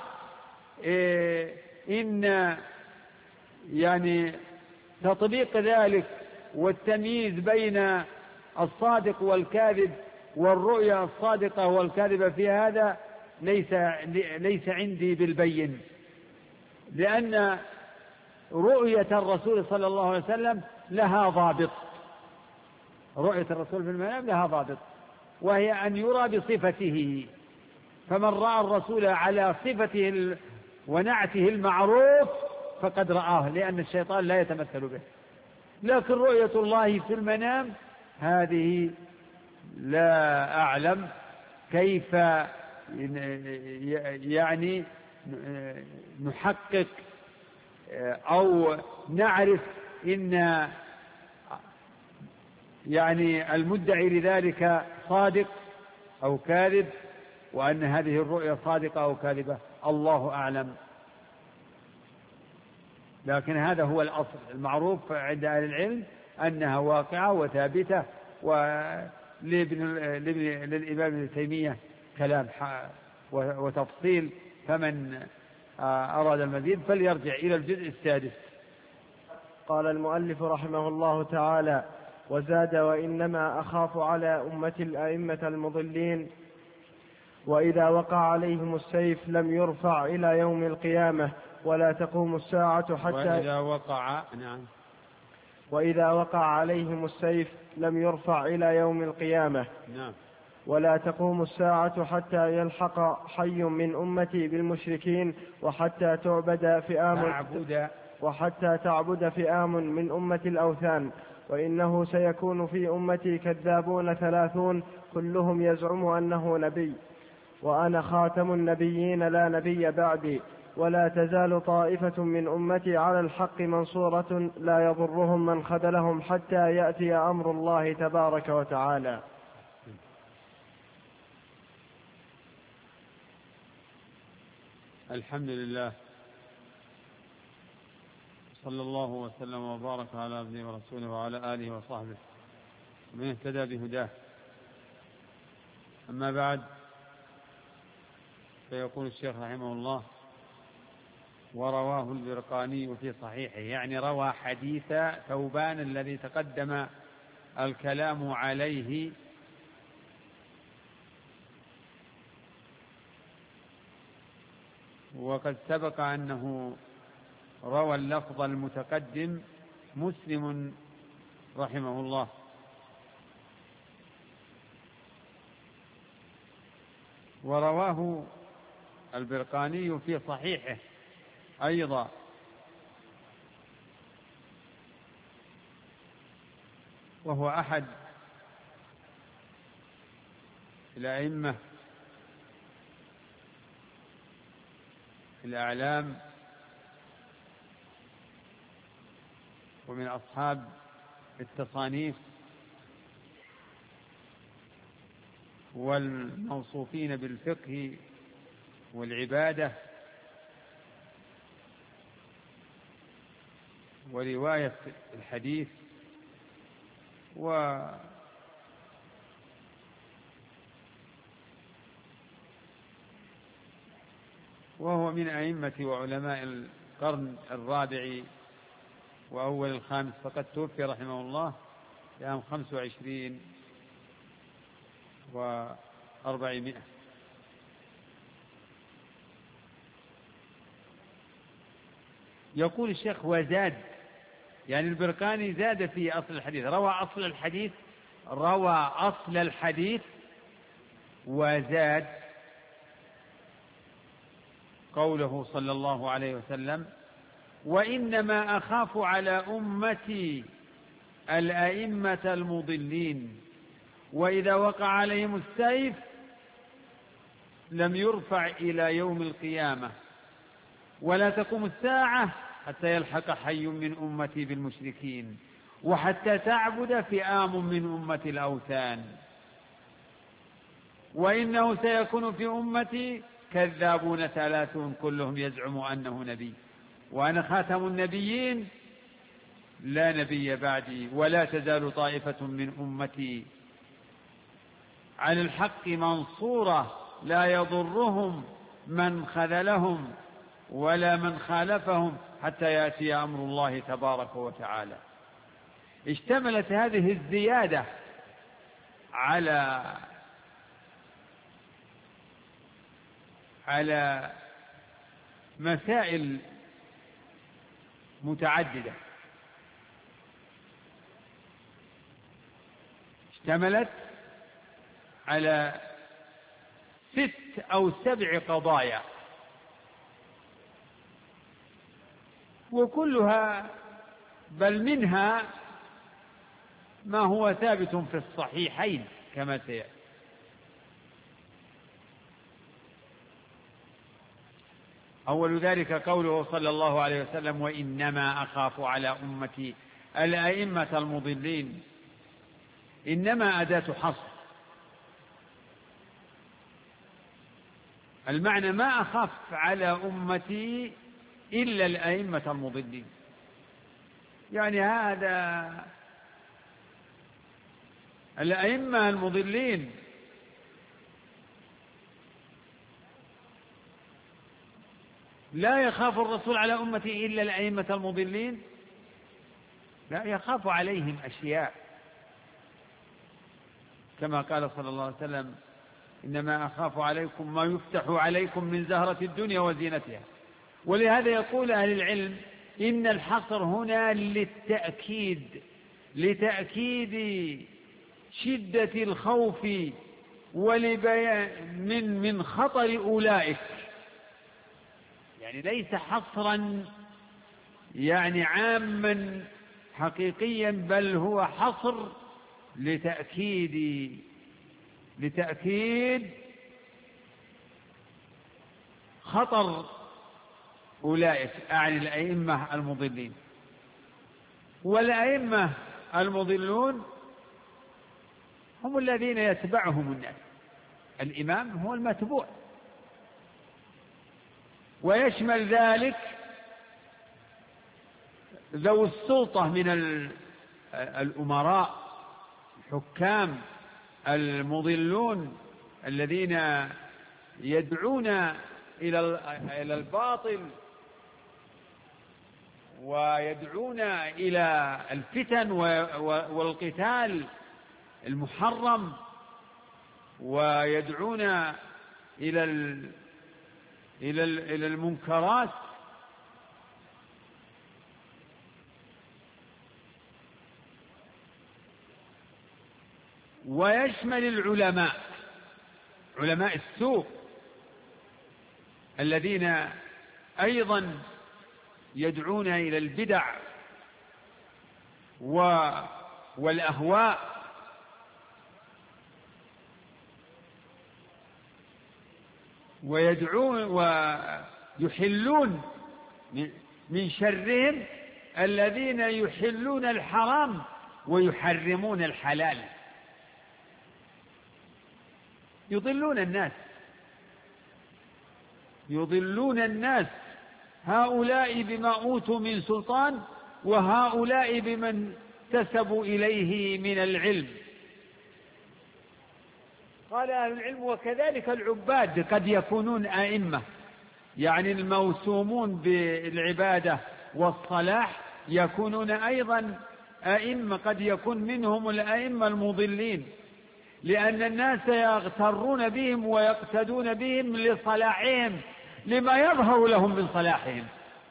إن يعني تطبيق ذلك والتمييز بين الصادق والكاذب والرؤيا الصادقة والكاذبة في هذا ليس عندي بالبين، لأن رؤية الرسول صلى الله عليه وسلم لها ضابط، رؤية الرسول في المنام لها ضابط، وهي أن يرى بصفته، فمن رأى الرسول على صفته ونعته المعروف فقد رآه، لأن الشيطان لا يتمثل به. لكن رؤية الله في المنام هذه لا أعلم كيف يعني نحقق أو نعرف إن يعني المدعي لذلك صادق أو كاذب، وأن هذه الرؤية صادقة أو كاذبة، الله أعلم. لكن هذا هو الأصل المعروف عند أهل العلم أنها واقعة وثابتة، للإمام ابن تيمية كلام وتفصيل، فمن أراد المزيد فليرجع إلى الجزء السادس. قال المؤلف رحمه الله تعالى: وزاد: وإنما أخاف على أمة الأئمة المضلين، وإذا وقع عليهم السيف لم يرفع إلى يوم القيامة ولا تقوم الساعة حتى وإذا وقع عليهم السيف لم يرفع إلى يوم القيامة ولا تقوم الساعة حتى يلحق حي من أمتي بالمشركين وحتى تعبد فئام من أمة الأوثان. وإنه سيكون في أمتي كذابون 30 كلهم يزعم أنه نبي، وأنا خاتم النبيين لا نبي بعدي، ولا تزال طائفة من أمتي على الحق منصورة لا يضرهم من خذلهم حتى يأتي أمر الله تبارك وتعالى. الحمد لله، صلى الله وسلم وبارك على عبده ورسوله وعلى آله وصحبه ومن اهتدى بهداه. أما بعد، فيقول الشيخ رحمه الله: ورواه البرقاني في صحيحه، يعني روى حديث ثوبان الذي تقدم الكلام عليه، وقد سبق أنه روى اللفظ المتقدم مسلم رحمه الله. ورواه البرقاني في صحيحه أيضا، وهو أحد الأئمة الأعلام ومن أصحاب التصانيف والموصوفين بالفقه والعبادة ورواية الحديث، وهو من أئمة وعلماء القرن الرابع وأول الخامس، فقد توفي رحمه الله في عام 25 و400. يقول الشيخ: وزاد، يعني البرقاني زاد في أصل الحديث، روى أصل الحديث وزاد قوله صلى الله عليه وسلم: وإنما أخاف على أمتي الأئمة المضلين، وإذا وقع عليهم السيف لم يرفع إلى يوم القيامة ولا تقوم الساعة حتى يلحق حي من أمتي بالمشركين وحتى تعبد فئام من أمة الأوثان. وإنه سيكون في أمتي كذابون 30 كلهم يزعم أنه نبي، وأنا خاتم النبيين لا نبي بعدي، ولا تزال طائفة من أمتي على الحق منصورة لا يضرهم من خذلهم ولا من خالفهم حتى يأتي أمر الله تبارك وتعالى. اشتملت هذه الزيادة على مسائل متعددة، اشتملت على 6 أو 7 قضايا، وكلها بل منها ما هو ثابت في الصحيحين كما سيأتي. أول ذلك قوله صلى الله عليه وسلم: وإنما أخاف على أمتي الأئمة المضلين. إنما أداة حصر، المعنى ما أخاف على أمتي إلا الأئمة المضلين، يعني هذا الأئمة المضلين لا يخاف الرسول على أمته إلا الأئمة المضلين؟ لا، يخاف عليهم أشياء، كما قال صلى الله عليه وسلم: إنما أخاف عليكم ما يفتح عليكم من زهرة الدنيا وزينتها. ولهذا يقول أهل العلم إن الحصر هنا لتأكيد شدة الخوف من خطر أولئك، يعني ليس حصرا يعني عاما حقيقيا، بل هو حصر لتأكيد خطر أولئك، أعني الأئمة المضلين. والأئمة المضلون هم الذين يتبعهم الناس، الإمام هو المتبوع، ويشمل ذلك ذوي السلطة من الأمراء الحكام المضلون الذين يدعون إلى الباطل ويدعون إلى الفتن والقتال المحرم، ويدعون إلى المنكرات. ويشمل العلماء، علماء السوء الذين أيضا يدعون إلى البدع والأهواء، ويدعون ويحلون من شرهم الذين يحلون الحرام ويحرمون الحلال، يضلون الناس، هؤلاء بما أوتوا من سلطان، وهؤلاء بمن انتسبوا إليه من العلم. قال أهل العلم: وكذلك العباد قد يكونون أئمة، يعني الموسومون بالعبادة والصلاح يكونون أيضا أئمة، قد يكون منهم الأئمة المضلين، لأن الناس يغترون بهم ويقتدون بهم لصلاحهم، لما يظهر لهم من صلاحهم.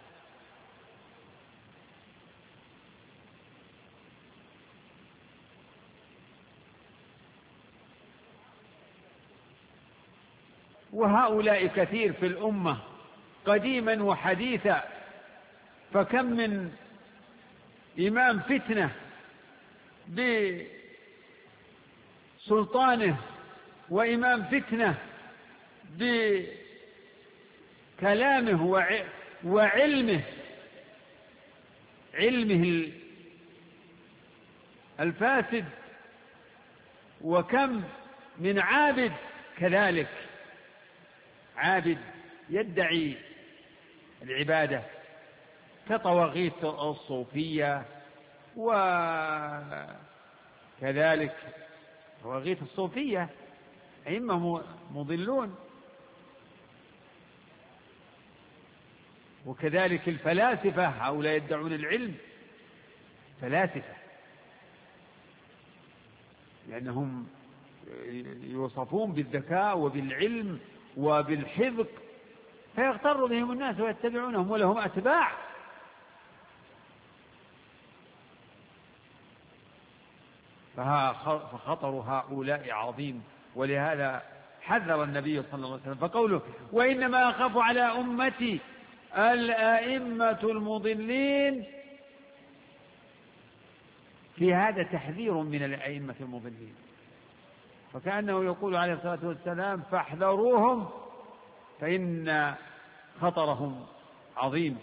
وهؤلاء كثير في الأمة قديما وحديثا، فكم من إمام فتنة بسلطانه، وإمام فتنة بكلامه وعلمه الفاسد، وكم من عابد كذلك، عابد يدعي العبادة كطواغيت الصوفية، وكذلك طواغيت الصوفية أئمة مضلون، وكذلك الفلاسفة، هؤلاء يدعون العلم فلاسفة، لأنهم يوصفون بالذكاء وبالعلم وبالحذق، فيغتر بهم الناس ويتبعونهم ولهم أتباع. فخطر هؤلاء عظيم، ولهذا حذر النبي صلى الله عليه وسلم، فقوله: وإنما أخاف على أمتي الأئمة المضلين، في هذا تحذير من الأئمة المضلين، فكأنه يقول عليه الصلاة والسلام: فاحذروهم فإن خطرهم عظيم.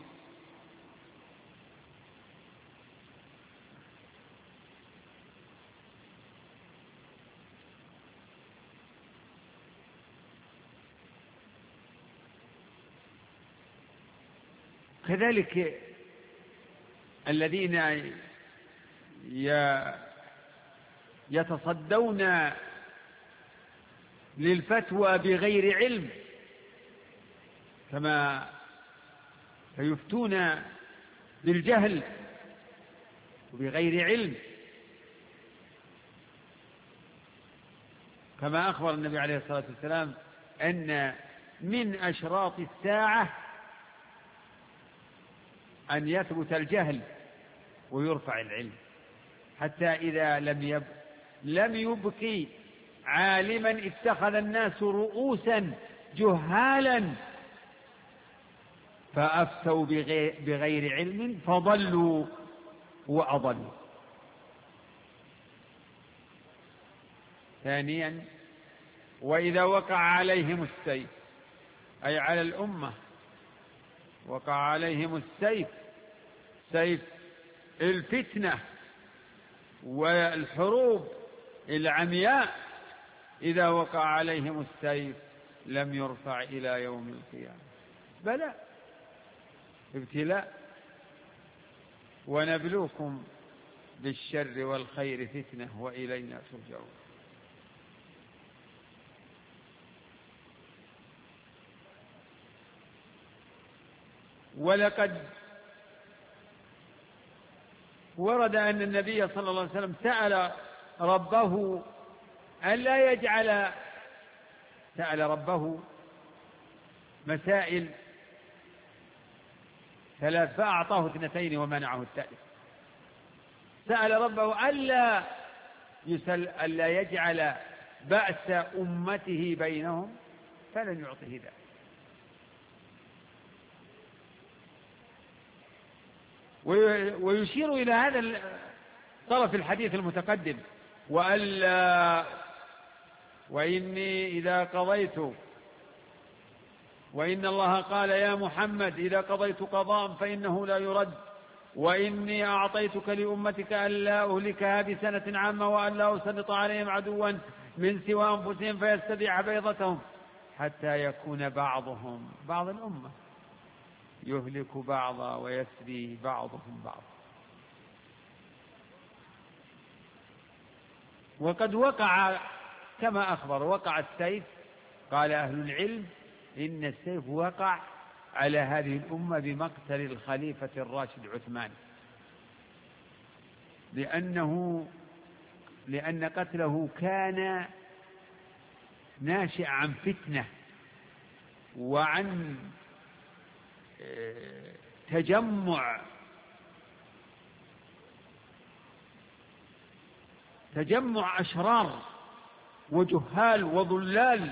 كذلك الذين يتصدون للفتوى بغير علم، كما فيفتون بالجهل وبغير علم، كما أخبر النبي عليه الصلاة والسلام أن من أشراط الساعة أن يثبت الجهل ويرفع العلم، حتى إذا لم يبقي عالما اتخذ الناس رؤوسا جهالا فأفتوا بغير علم فضلوا وأضلوا. ثانيا، وإذا وقع عليهم السيف، أي على الأمة وقع عليهم السيف، سيف الفتنة والحروب العمياء، إذا وقع عليهم السيف لم يرفع إلى يوم القيامة، بلى ابتلاء. ونبلوكم بالشر والخير فتنة وإلينا ترجعون. ولقد ورد أن النبي صلى الله عليه وسلم سأل ربه ألا يجعل، سأل ربه مسائل ثلاث فأعطاه 2 ومنعه الثالث. سأل ربه ألا يجعل بأس أمته بينهم فلن يعطه ذلك. ويشير إلى هذا طرف الحديث المتقدم: وإني إذا قضيت، وإن الله قال يا محمد إذا قضيت قضاء فإنه لا يرد، وإني أعطيتك لأمتك ألا أهلكها بسنة عامة وألا أسلط عليهم عدوا من سوى أنفسهم فيستبيح بيضتهم حتى يكون بعضهم بعض الأمة يهلك بعضا ويسبي بعضهم بعضا. وقد وقع كما أخبر، وقع السيف، قال أهل العلم إن السيف وقع على هذه الأمة بمقتل الخليفة الراشد عثمان، لأن قتله كان ناشئ عن فتنة وعن تجمع أشرار وجهال وضلال،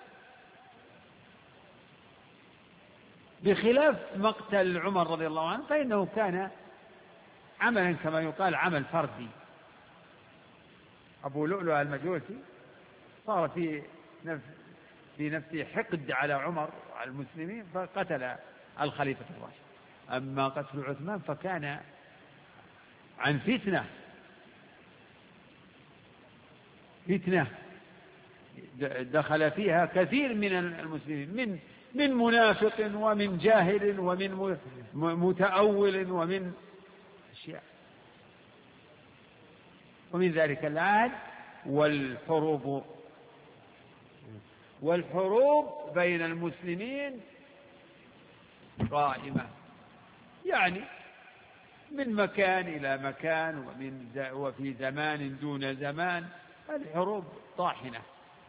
بخلاف مقتل عمر رضي الله عنه فإنه كان عملا كما يقال عمل فردي. أبو لؤلؤ المجوسي صار في نفسه حقد على عمر وعلى المسلمين فقتل الخليفة الراشد. أما قتل عثمان فكان عن فتنة دخل فيها كثير من المسلمين من منافق ومن جاهل ومن متأول ومن أشياء، ومن ذلك العهد والحروب بين المسلمين قائمة، يعني من مكان إلى مكان وفي زمان دون زمان الحروب طاحنة.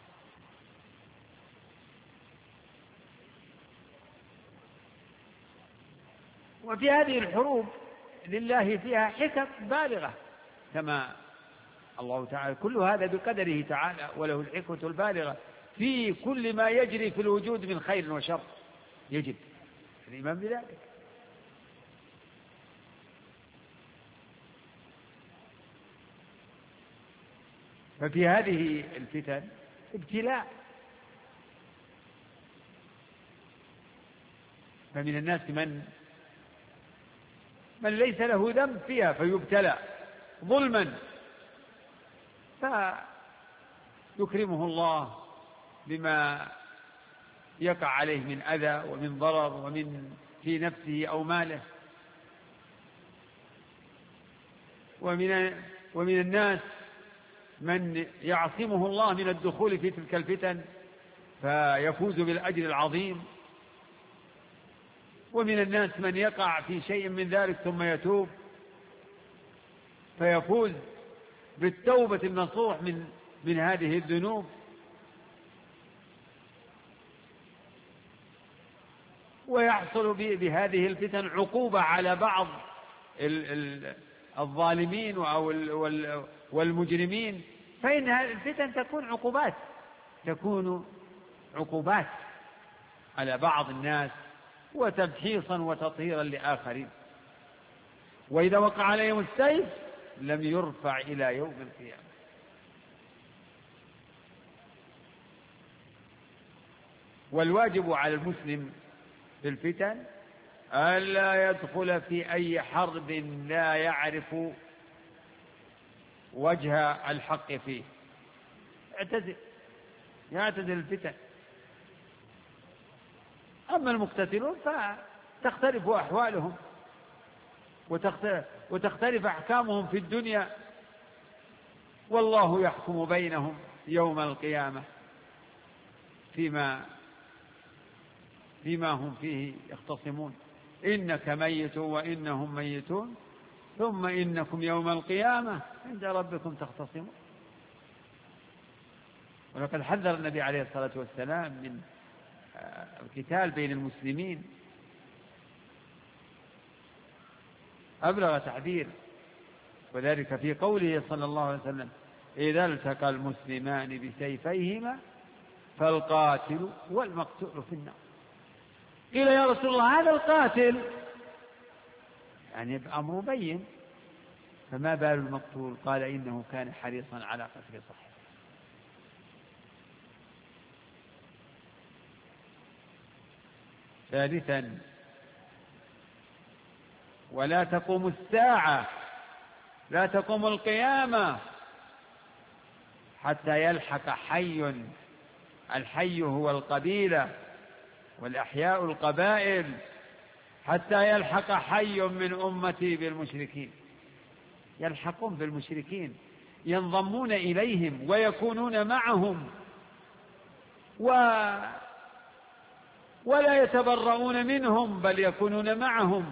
وفي هذه الحروب لله فيها حكم بالغة، كما الله تعالى كل هذا بقدره تعالى، وله الحكمة البالغة في كل ما يجري في الوجود من خير وشر، يجب الإيمان بذلك. ففي هذه الفتن ابتلاء، فمن الناس من ليس له ذنب فيها فيبتلى ظلما، فيكرمه الله بما يقع عليه من أذى ومن ضرر ومن في نفسه أو ماله. ومن الناس من يعصمه الله من الدخول في تلك الفتن فيفوز بالأجر العظيم، ومن الناس من يقع في شيء من ذلك ثم يتوب فيفوز بالتوبة النصوح من هذه الذنوب. ويحصل بهذه الفتن عقوبة على بعض الظالمين والمجرمين، فإن الفتن تكون عقوبات على بعض الناس وتمحيصا وتطهيرا لآخرين. وإذا وقع عليهم السيف لم يرفع إلى يوم القيامة. والواجب على المسلم في الفتن ألا يدخل في أي حرب لا يعرف وجه الحق فيه، يعتزل الفتن. أما المقتتلون فتختلف أحوالهم وتختلف أحكامهم في الدنيا، والله يحكم بينهم يوم القيامة فيما هم فيه يختصمون. إنك ميت وإنهم ميتون ثم إنكم يوم القيامة عند ربكم تختصمون. ولقد حذر النبي عليه الصلاة والسلام من القتال بين المسلمين أبلغ تحذير، وذلك في قوله صلى الله عليه وسلم: إذا التقى المسلمان بسيفيهما فالقاتل والمقتول في النار. قيل يا رسول الله هذا القاتل يعني أمر بين، فما بال المقتول؟ قال إنه كان حريصا على قتل صاحبه. ثالثا: ولا تقوم الساعة، لا تقوم القيامة حتى يلحق حي، الحي هو القبيلة والأحياء القبائل، حتى يلحق حي من أمتي بالمشركين، يلحقون بالمشركين، ينضمون إليهم ويكونون معهم ولا يتبرؤون منهم بل يكونون معهم،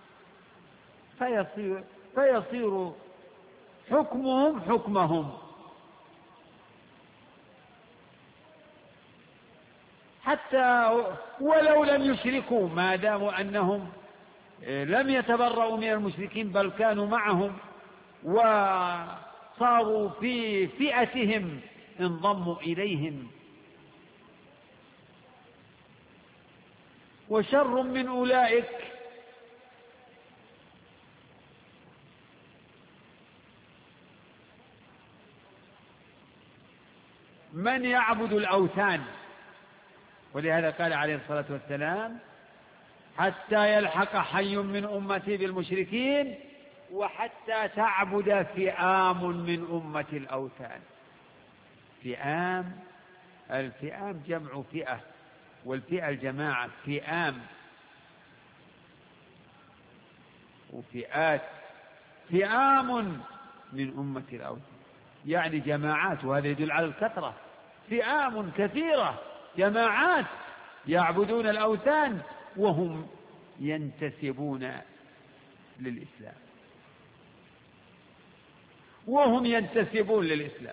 فيصير حكمهم حكمهم، حتى ولو لم يشركوا، ما داموا أنهم لم يتبرؤوا من المشركين بل كانوا معهم وصاروا في فئتهم انضموا إليهم. وشر من أولئك من يعبد الأوثان، ولهذا قال عليه الصلاة والسلام: حتى يلحق حي من أمتي بالمشركين وحتى تعبد فئام من أمة الأوثان. فئام، الفئام جمع فئة، والفئة الجماعة، فئام وفئات، فئام من أمة الأوثان يعني جماعات، وهذا يدل على الكثرة، فئام كثيرة جماعات يعبدون الأوثان وهم ينتسبون للإسلام، وهم ينتسبون للإسلام.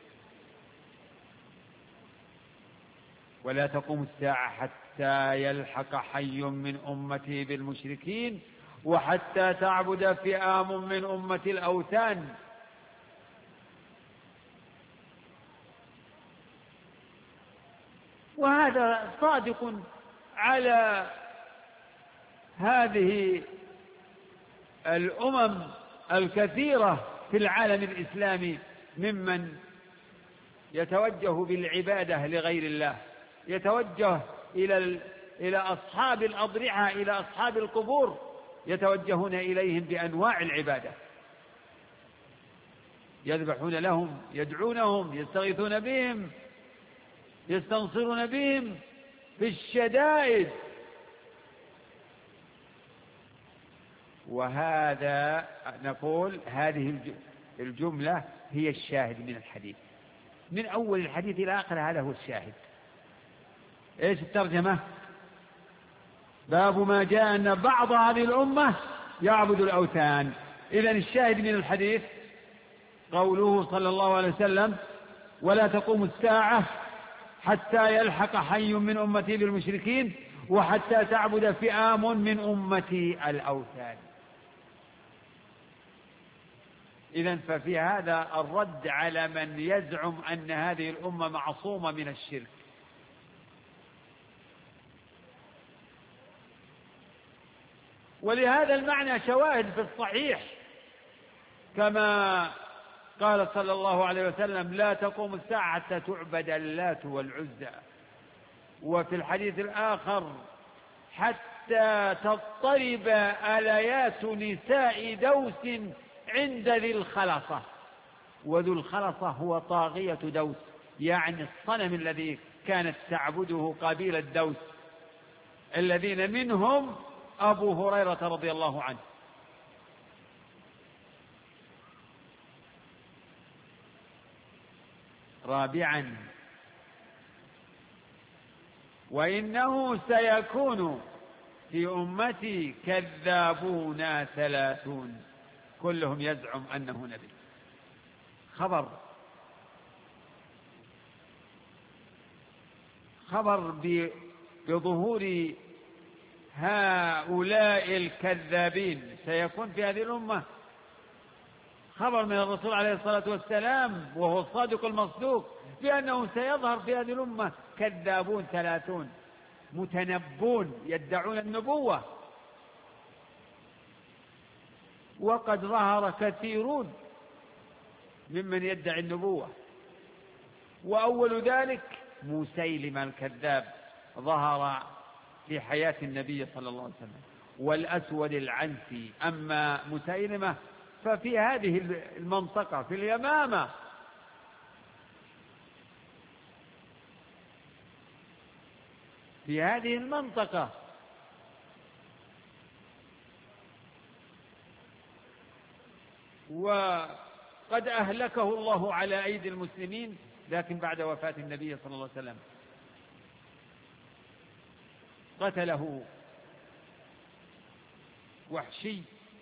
ولا تقوم الساعة حتى يلحق حي من أمتي بالمشركين وحتى تعبد فئام من أمة الأوثان. وهذا صادق على هذه الأمم الكثيرة في العالم الإسلامي ممن يتوجه بالعبادة لغير الله، يتوجه إلى أصحاب الأضرحة، إلى أصحاب القبور، يتوجهون إليهم بأنواع العبادة، يذبحون لهم، يدعونهم، يستغيثون بهم، يستنصرون بهم في الشدائد. وهذا نقول هذه الجملة هي الشاهد من الحديث، من أول الحديث إلى آخر هذا هو الشاهد. إيش الترجمة؟ باب ما جاء أن بعض هذه الأمة يعبد الأوثان. إذن الشاهد من الحديث قوله صلى الله عليه وسلم: ولا تقوم الساعة حتى يلحق حي من أمتي بالمشركين وحتى تعبد فئام من أمتي الأوثان. إذن ففي هذا الرد على من يزعم أن هذه الأمة معصومة من الشرك. ولهذا المعنى شواهد في الصحيح، كما قال صلى الله عليه وسلم: لا تقوم الساعة حتى تعبد اللات والعزى. وفي الحديث الآخر: حتى تضطرب آليات نساء دوس عند ذي الخلصة. وذو الخلصة هو طاغية دوس، يعني الصنم الذي كانت تعبده قبيلة دوس، الذين منهم أبو هريرة رضي الله عنه. رابعا: وإنه سيكون في أمتي كذابون 30 كلهم يزعم أنه نبي. خبر بظهور هؤلاء الكذابين سيكون في هذه الأمة، خبر من الرسول عليه الصلاة والسلام وهو الصادق المصدوق بأنه سيظهر في هذه الأمة كذابون 30 متنبون يدعون النبوة. وقد ظهر كثيرون ممن يدعي النبوة، وأول ذلك مسيلمة الكذاب ظهر في حياة النبي صلى الله عليه وسلم، والأسود العنسي. أما مسيلمة ففي هذه المنطقة في اليمامة. في هذه المنطقة وقد أهلكه الله على أيدي المسلمين، لكن بعد وفاة النبي صلى الله عليه وسلم قتله وحشي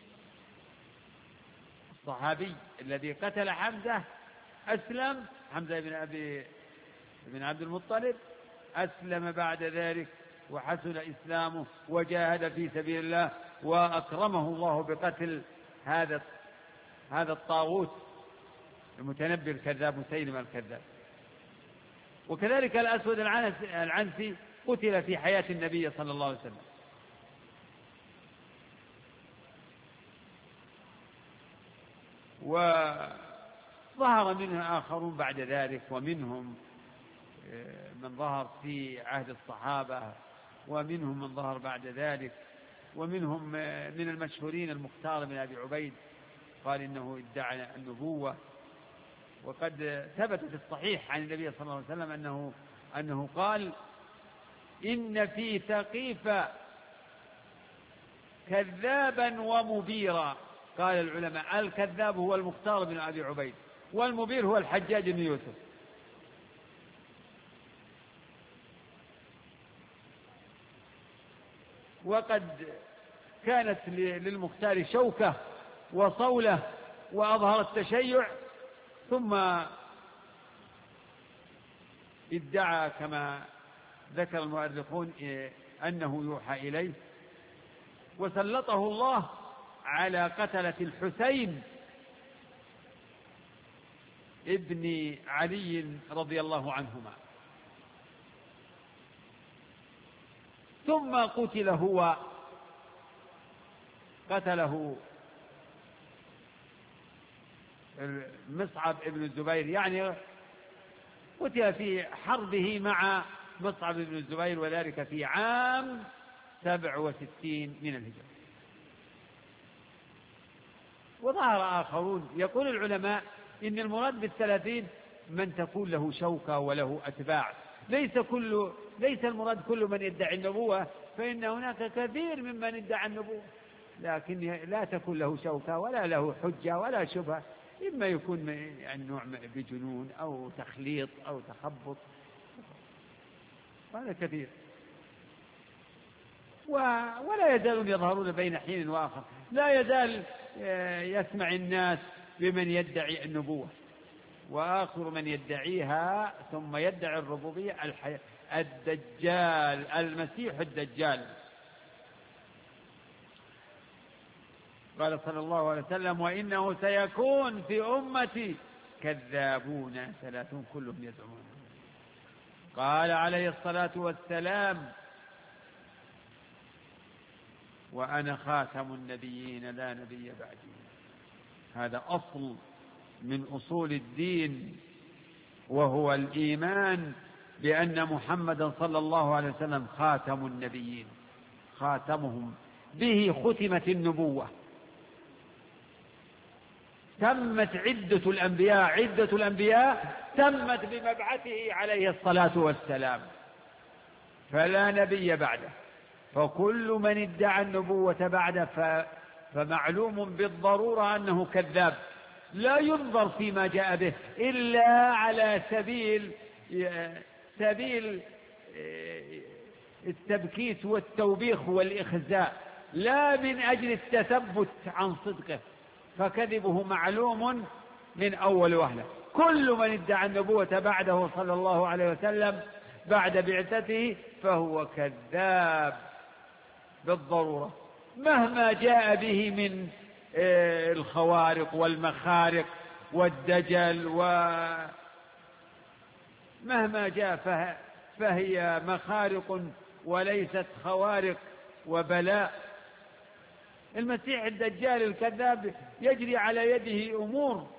الصحابي الذي قتل حمزة. أسلم حمزة بن عبد المطلب، أسلم بعد ذلك وحسن إسلامه وجاهد في سبيل الله، وأكرمه الله بقتل هذا الطاغوت المتنبي الكذاب مسيلمة الكذاب. وكذلك الأسود العنسي قتل في حياة النبي صلى الله عليه وسلم. وظهر منه آخرون بعد ذلك، ومنهم من ظهر في عهد الصحابة، ومنهم من ظهر بعد ذلك، ومنهم من المشهورين المختار بن أبي عبيد قال إنه ادعى النبوة. وقد ثبت في الصحيح عن النبي صلى الله عليه وسلم أنه قال: إن في ثقيف كذابا ومبيرا. قال العلماء: الكذاب هو المختار بن أبي عبيد، والمبير هو الحجاج بن يوسف. وقد كانت للمختار شوكة وصولة وأظهر التشيع، ثم ادعى كما ذكر المؤرخون أنه يوحى إليه، وسلطه الله على قتلة الحسين ابن علي رضي الله عنهما، ثم قتل هو، قتله مصعب ابن الزبير، يعني قتل في حربه مع مصعب بن الزبير، وذلك في عام 67 من الهجرة. وظهر آخرون. يقول العلماء إن المراد بال30 من تكون له شوكة وله أتباع، ليس المراد كل من يدعي النبوة، فإن هناك كثير ممن يدعي النبوة لكن لا تكون له شوكة ولا له حجة ولا شبهة، إما يكون يعني نوع بجنون أو تخليط أو تخبط، هذا كثير. ولا يزالون يظهرون بين حين وآخر. لا يزال يسمع الناس بمن يدعي النبوة، وآخر من يدعيها ثم يدعي الربوبية الدجال، المسيح الدجال. قال صلى الله عليه وسلم: وإنه سيكون في أمتي كذابون 30 كلهم يزعمون. قال عليه الصلاة والسلام: وأنا خاتم النبيين لا نبي بعدي. هذا أصل من أصول الدين، وهو الإيمان بأن محمدا صلى الله عليه وسلم خاتم النبيين، خاتمهم، به ختمت النبوة، تمت عدة الأنبياء تمت بمبعثه عليه الصلاة والسلام، فلا نبي بعده. فكل من ادعى النبوة بعده فمعلوم بالضرورة أنه كذاب، لا ينظر فيما جاء به إلا على سبيل التبكيت والتوبيخ والإخزاء، لا من أجل التثبت عن صدقه، فكذبه معلوم من أول وهلة. كل من ادعى النبوة بعده صلى الله عليه وسلم بعد بعثته فهو كذاب بالضرورة، مهما جاء به من الخوارق والمخارق والدجل، ومهما جاء فهي مخارق وليست خوارق وبلاء. المسيح الدجال الكذاب يجري على يده أمور